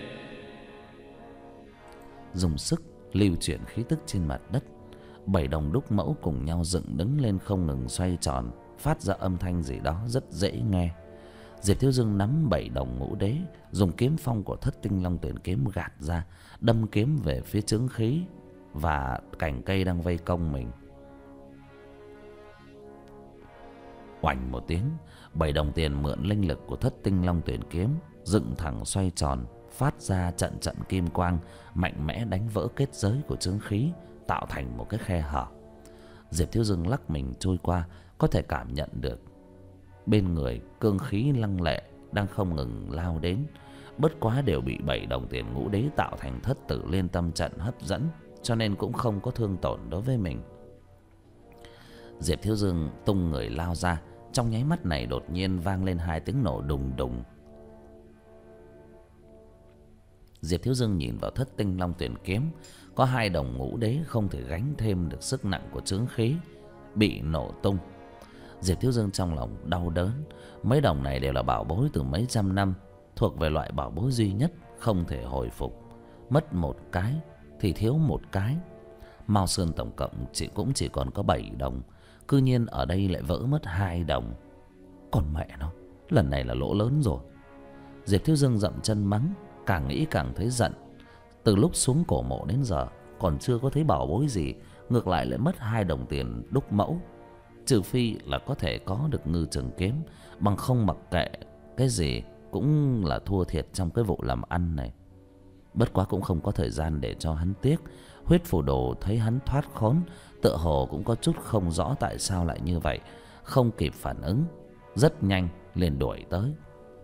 Dùng sức lưu chuyển khí tức trên mặt đất, bảy đồng đúc mẫu cùng nhau dựng đứng lên, không ngừng xoay tròn, phát ra âm thanh gì đó rất dễ nghe. Diệp Thiếu Dương nắm bảy đồng ngũ đế, dùng kiếm phong của thất tinh long tuyển kiếm gạt ra, đâm kiếm về phía chướng khí và cành cây đang vây công mình. Oành một tiếng, bảy đồng tiền mượn linh lực của thất tinh long tuyển kiếm dựng thẳng xoay tròn, phát ra trận trận kim quang, mạnh mẽ đánh vỡ kết giới của chướng khí, tạo thành một cái khe hở. Diệp Thiếu Dương lắc mình trôi qua, có thể cảm nhận được bên người cương khí lăng lệ đang không ngừng lao đến. Bất quá đều bị bảy đồng tiền ngũ đế tạo thành thất tử liên tâm trận hấp dẫn, cho nên cũng không có thương tổn đối với mình. Diệp Thiếu Dương tung người lao ra, trong nháy mắt này đột nhiên vang lên hai tiếng nổ đùng đùng. Diệp Thiếu Dương nhìn vào thất tinh long tuyển kiếm, có hai đồng ngũ đế không thể gánh thêm được sức nặng của chướng khí, bị nổ tung. Diệp Thiếu Dương trong lòng đau đớn. Mấy đồng này đều là bảo bối từ mấy trăm năm, thuộc về loại bảo bối duy nhất không thể hồi phục. Mất một cái thì thiếu một cái. Mao Sơn tổng cộng chỉ cũng chỉ còn có bảy đồng, Cư nhiên ở đây lại vỡ mất hai đồng. Còn mẹ nó, lần này là lỗ lớn rồi. Diệp Thiếu Dương dậm chân mắng, càng nghĩ càng thấy giận. Từ lúc xuống cổ mộ đến giờ còn chưa có thấy bảo bối gì, ngược lại lại mất hai đồng tiền đúc mẫu. Trừ phi là có thể có được ngư trường kiếm, bằng không mặc kệ cái gì cũng là thua thiệt trong cái vụ làm ăn này. Bất quá cũng không có thời gian để cho hắn tiếc. Huyết Phù Đồ thấy hắn thoát khốn, tựa hồ cũng có chút không rõ tại sao lại như vậy, không kịp phản ứng, rất nhanh liền đuổi tới.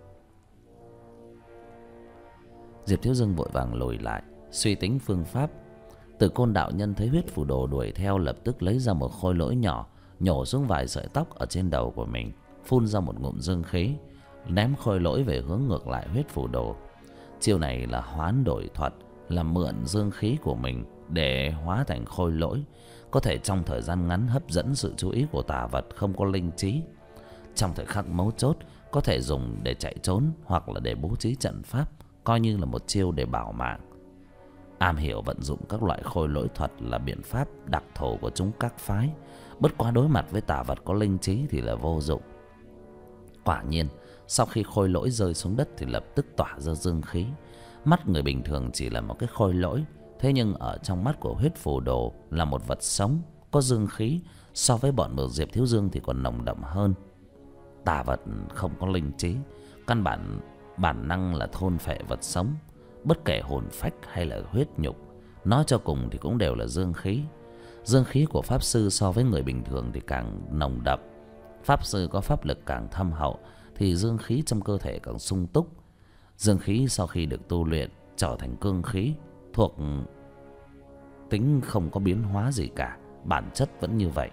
Diệp Thiếu Dương vội vàng lùi lại, suy tính phương pháp. Từ Côn đạo nhân thấy Huyết Phù Đồ đuổi theo, lập tức lấy ra một khôi lỗi nhỏ, nhổ xuống vài sợi tóc ở trên đầu của mình, phun ra một ngụm dương khí, ném khôi lỗi về hướng ngược lại Huyết Phù Đồ. Chiêu này là hoán đổi thuật, là mượn dương khí của mình để hóa thành khôi lỗi, có thể trong thời gian ngắn hấp dẫn sự chú ý của tà vật không có linh trí. Trong thời khắc mấu chốt có thể dùng để chạy trốn hoặc là để bố trí trận pháp, coi như là một chiêu để bảo mạng. Am hiểu vận dụng các loại khôi lỗi thuật là biện pháp đặc thù của chúng các phái, bất quá đối mặt với tà vật có linh trí thì là vô dụng. Quả nhiên, sau khi khôi lỗi rơi xuống đất thì lập tức tỏa ra dương khí. Mắt người bình thường chỉ là một cái khôi lỗi, thế nhưng ở trong mắt của Huyết Phù Đồ là một vật sống, có dương khí, so với bọn của Diệp Thiếu Dương thì còn nồng đậm hơn. Tà vật không có linh trí, căn bản bản năng là thôn phệ vật sống, bất kể hồn phách hay là huyết nhục, nói cho cùng thì cũng đều là dương khí. Dương khí của pháp sư so với người bình thường thì càng nồng đậm. Pháp sư có pháp lực càng thâm hậu thì dương khí trong cơ thể càng sung túc. Dương khí sau khi được tu luyện trở thành cương khí, thuộc tính không có biến hóa gì cả, bản chất vẫn như vậy.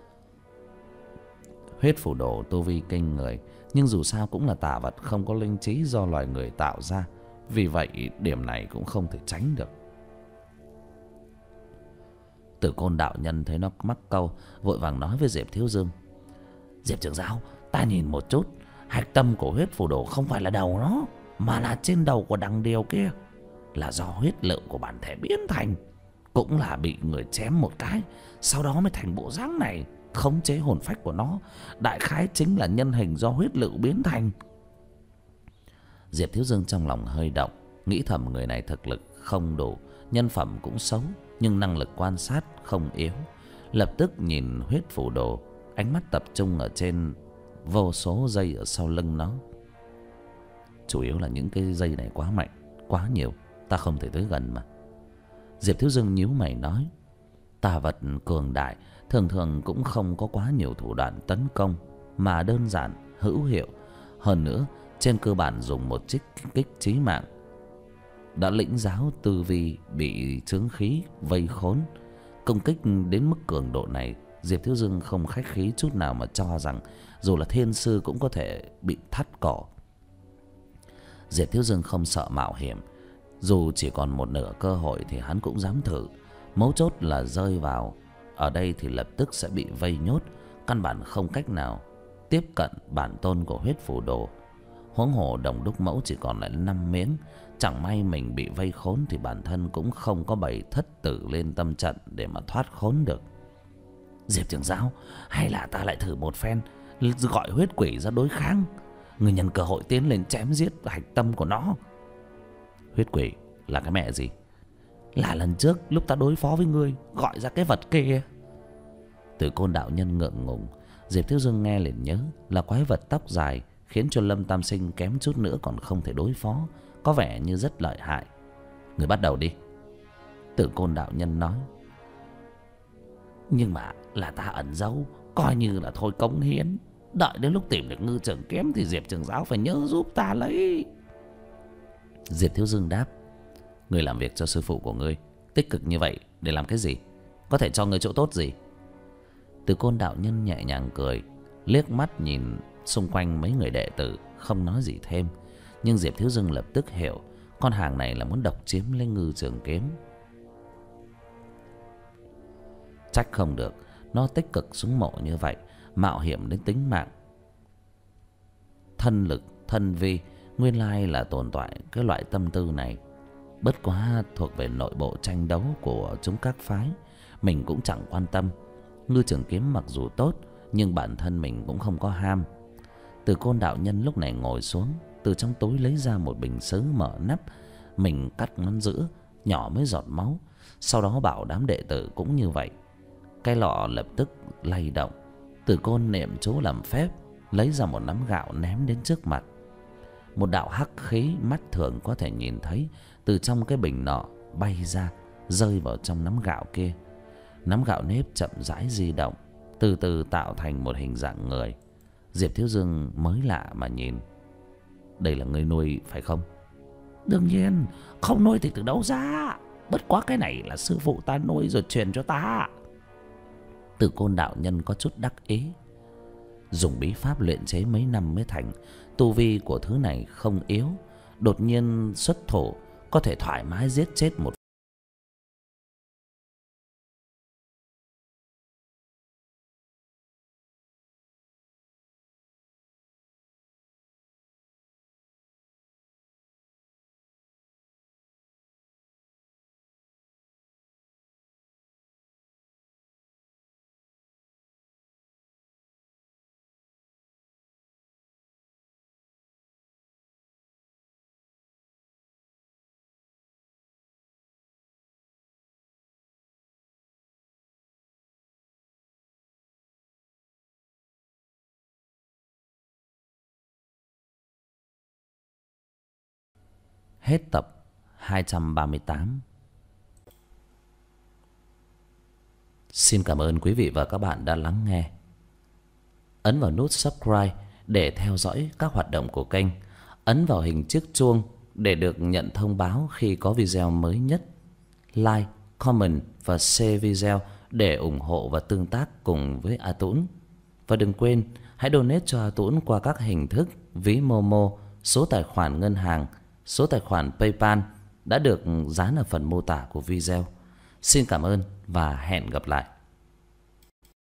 Huyết Phù Đồ tu vi kinh người, nhưng dù sao cũng là tà vật không có linh trí do loài người tạo ra, vì vậy điểm này cũng không thể tránh được. Từ Côn đạo nhân thấy nó mắc câu, vội vàng nói với Diệp Thiếu Dương: Diệp trưởng giáo, ta nhìn một chút, hạch tâm của Huyết Phù Đồ không phải là đầu nó, mà là trên đầu của đằng điều kia, là do huyết lượng của bản thể biến thành, cũng là bị người chém một cái, sau đó mới thành bộ dáng này, khống chế hồn phách của nó. Đại khái chính là nhân hình do huyết lượng biến thành. Diệp Thiếu Dương trong lòng hơi động, nghĩ thầm người này thực lực không đủ, nhân phẩm cũng xấu, nhưng năng lực quan sát không yếu. Lập tức nhìn Huyết Phù Đồ, ánh mắt tập trung ở trên vô số dây ở sau lưng nó. Chủ yếu là những cái dây này quá mạnh, quá nhiều, ta không thể tới gần mà. Diệp Thiếu Dương nhíu mày nói: tà vật cường đại thường thường cũng không có quá nhiều thủ đoạn tấn công, mà đơn giản, hữu hiệu. Hơn nữa, trên cơ bản dùng một trích kích chí mạng. Đã lĩnh giáo tư vi bị chướng khí vây khốn, công kích đến mức cường độ này, Diệp Thiếu Dương không khách khí chút nào mà cho rằng dù là thiên sư cũng có thể bị thắt cổ. Diệp Thiếu Dương không sợ mạo hiểm, dù chỉ còn một nửa cơ hội thì hắn cũng dám thử. Mấu chốt là rơi vào ở đây thì lập tức sẽ bị vây nhốt, căn bản không cách nào tiếp cận bản tôn của Huyết Phù Đồ. Huống hồ đồng đúc mẫu chỉ còn lại năm miếng, chẳng may mình bị vây khốn thì bản thân cũng không có bày thất tử lên tâm trận để mà thoát khốn được. Diệp trưởng giáo, hay là ta lại thử một phen, gọi huyết quỷ ra đối kháng, người nhân cơ hội tiến lên chém giết hạch tâm của nó. Huyết quỷ là cái mẹ gì? Là lần trước lúc ta đối phó với ngươi gọi ra cái vật kia. Từ Côn đạo nhân ngượng ngùng. Diệp Thiếu Dương nghe liền nhớ là quái vật tóc dài, khiến cho Lâm Tam Sinh kém chút nữa còn không thể đối phó, có vẻ như rất lợi hại. Người bắt đầu đi. Từ Côn đạo nhân nói. Nhưng mà là ta ẩn giấu, coi như là thôi cống hiến. Đợi đến lúc tìm được ngư trường kiếm thì Diệp trưởng giáo phải nhớ giúp ta lấy. Diệp Thiếu Dương đáp. Người làm việc cho sư phụ của ngươi tích cực như vậy để làm cái gì? Có thể cho ngươi chỗ tốt gì? Từ Côn đạo nhân nhẹ nhàng cười, liếc mắt nhìn xung quanh mấy người đệ tử, không nói gì thêm. Nhưng Diệp Thiếu Dương lập tức hiểu, con hàng này là muốn độc chiếm lấy ngư trường kiếm. Trách không được, nó tích cực xuống mộ như vậy, mạo hiểm đến tính mạng, thân lực, thân vi, nguyên lai là tồn tại cái loại tâm tư này. Bất quá thuộc về nội bộ tranh đấu của chúng các phái, mình cũng chẳng quan tâm. Ngư Trường Kiếm mặc dù tốt, nhưng bản thân mình cũng không có ham. Từ Côn đạo nhân lúc này ngồi xuống, từ trong túi lấy ra một bình sứ mở nắp. Mình cắt ngón giữa, nhỏ mấy giọt máu. Sau đó bảo đám đệ tử cũng như vậy. Cái lọ lập tức lay động. Từ Côn niệm chú làm phép, lấy ra một nắm gạo ném đến trước mặt. Một đạo hắc khí mắt thường có thể nhìn thấy từ trong cái bình nọ bay ra, rơi vào trong nắm gạo kia. Nắm gạo nếp chậm rãi di động, từ từ tạo thành một hình dạng người. Diệp Thiếu Dương mới lạ mà nhìn. Đây là người nuôi phải không? Đương nhiên, không nuôi thì từ đâu ra. Bất quá cái này là sư phụ ta nuôi rồi truyền cho ta. Từ Côn đạo nhân có chút đắc ý. Dùng bí pháp luyện chế mấy năm mới thành, tu vi của thứ này không yếu. Đột nhiên xuất thủ, có thể thoải mái giết chết một. Hết tập hai trăm ba mươi tám. Xin cảm ơn quý vị và các bạn đã lắng nghe. Ấn vào nút subscribe để theo dõi các hoạt động của kênh. Ấn vào hình chiếc chuông để được nhận thông báo khi có video mới nhất. Like, comment và share video để ủng hộ và tương tác cùng với A Tũng. Và đừng quên hãy donate cho A Tũng qua các hình thức ví Momo, số tài khoản ngân hàng, số tài khoản PayPal đã được dán ở phần mô tả của video. Xin cảm ơn và hẹn gặp lại.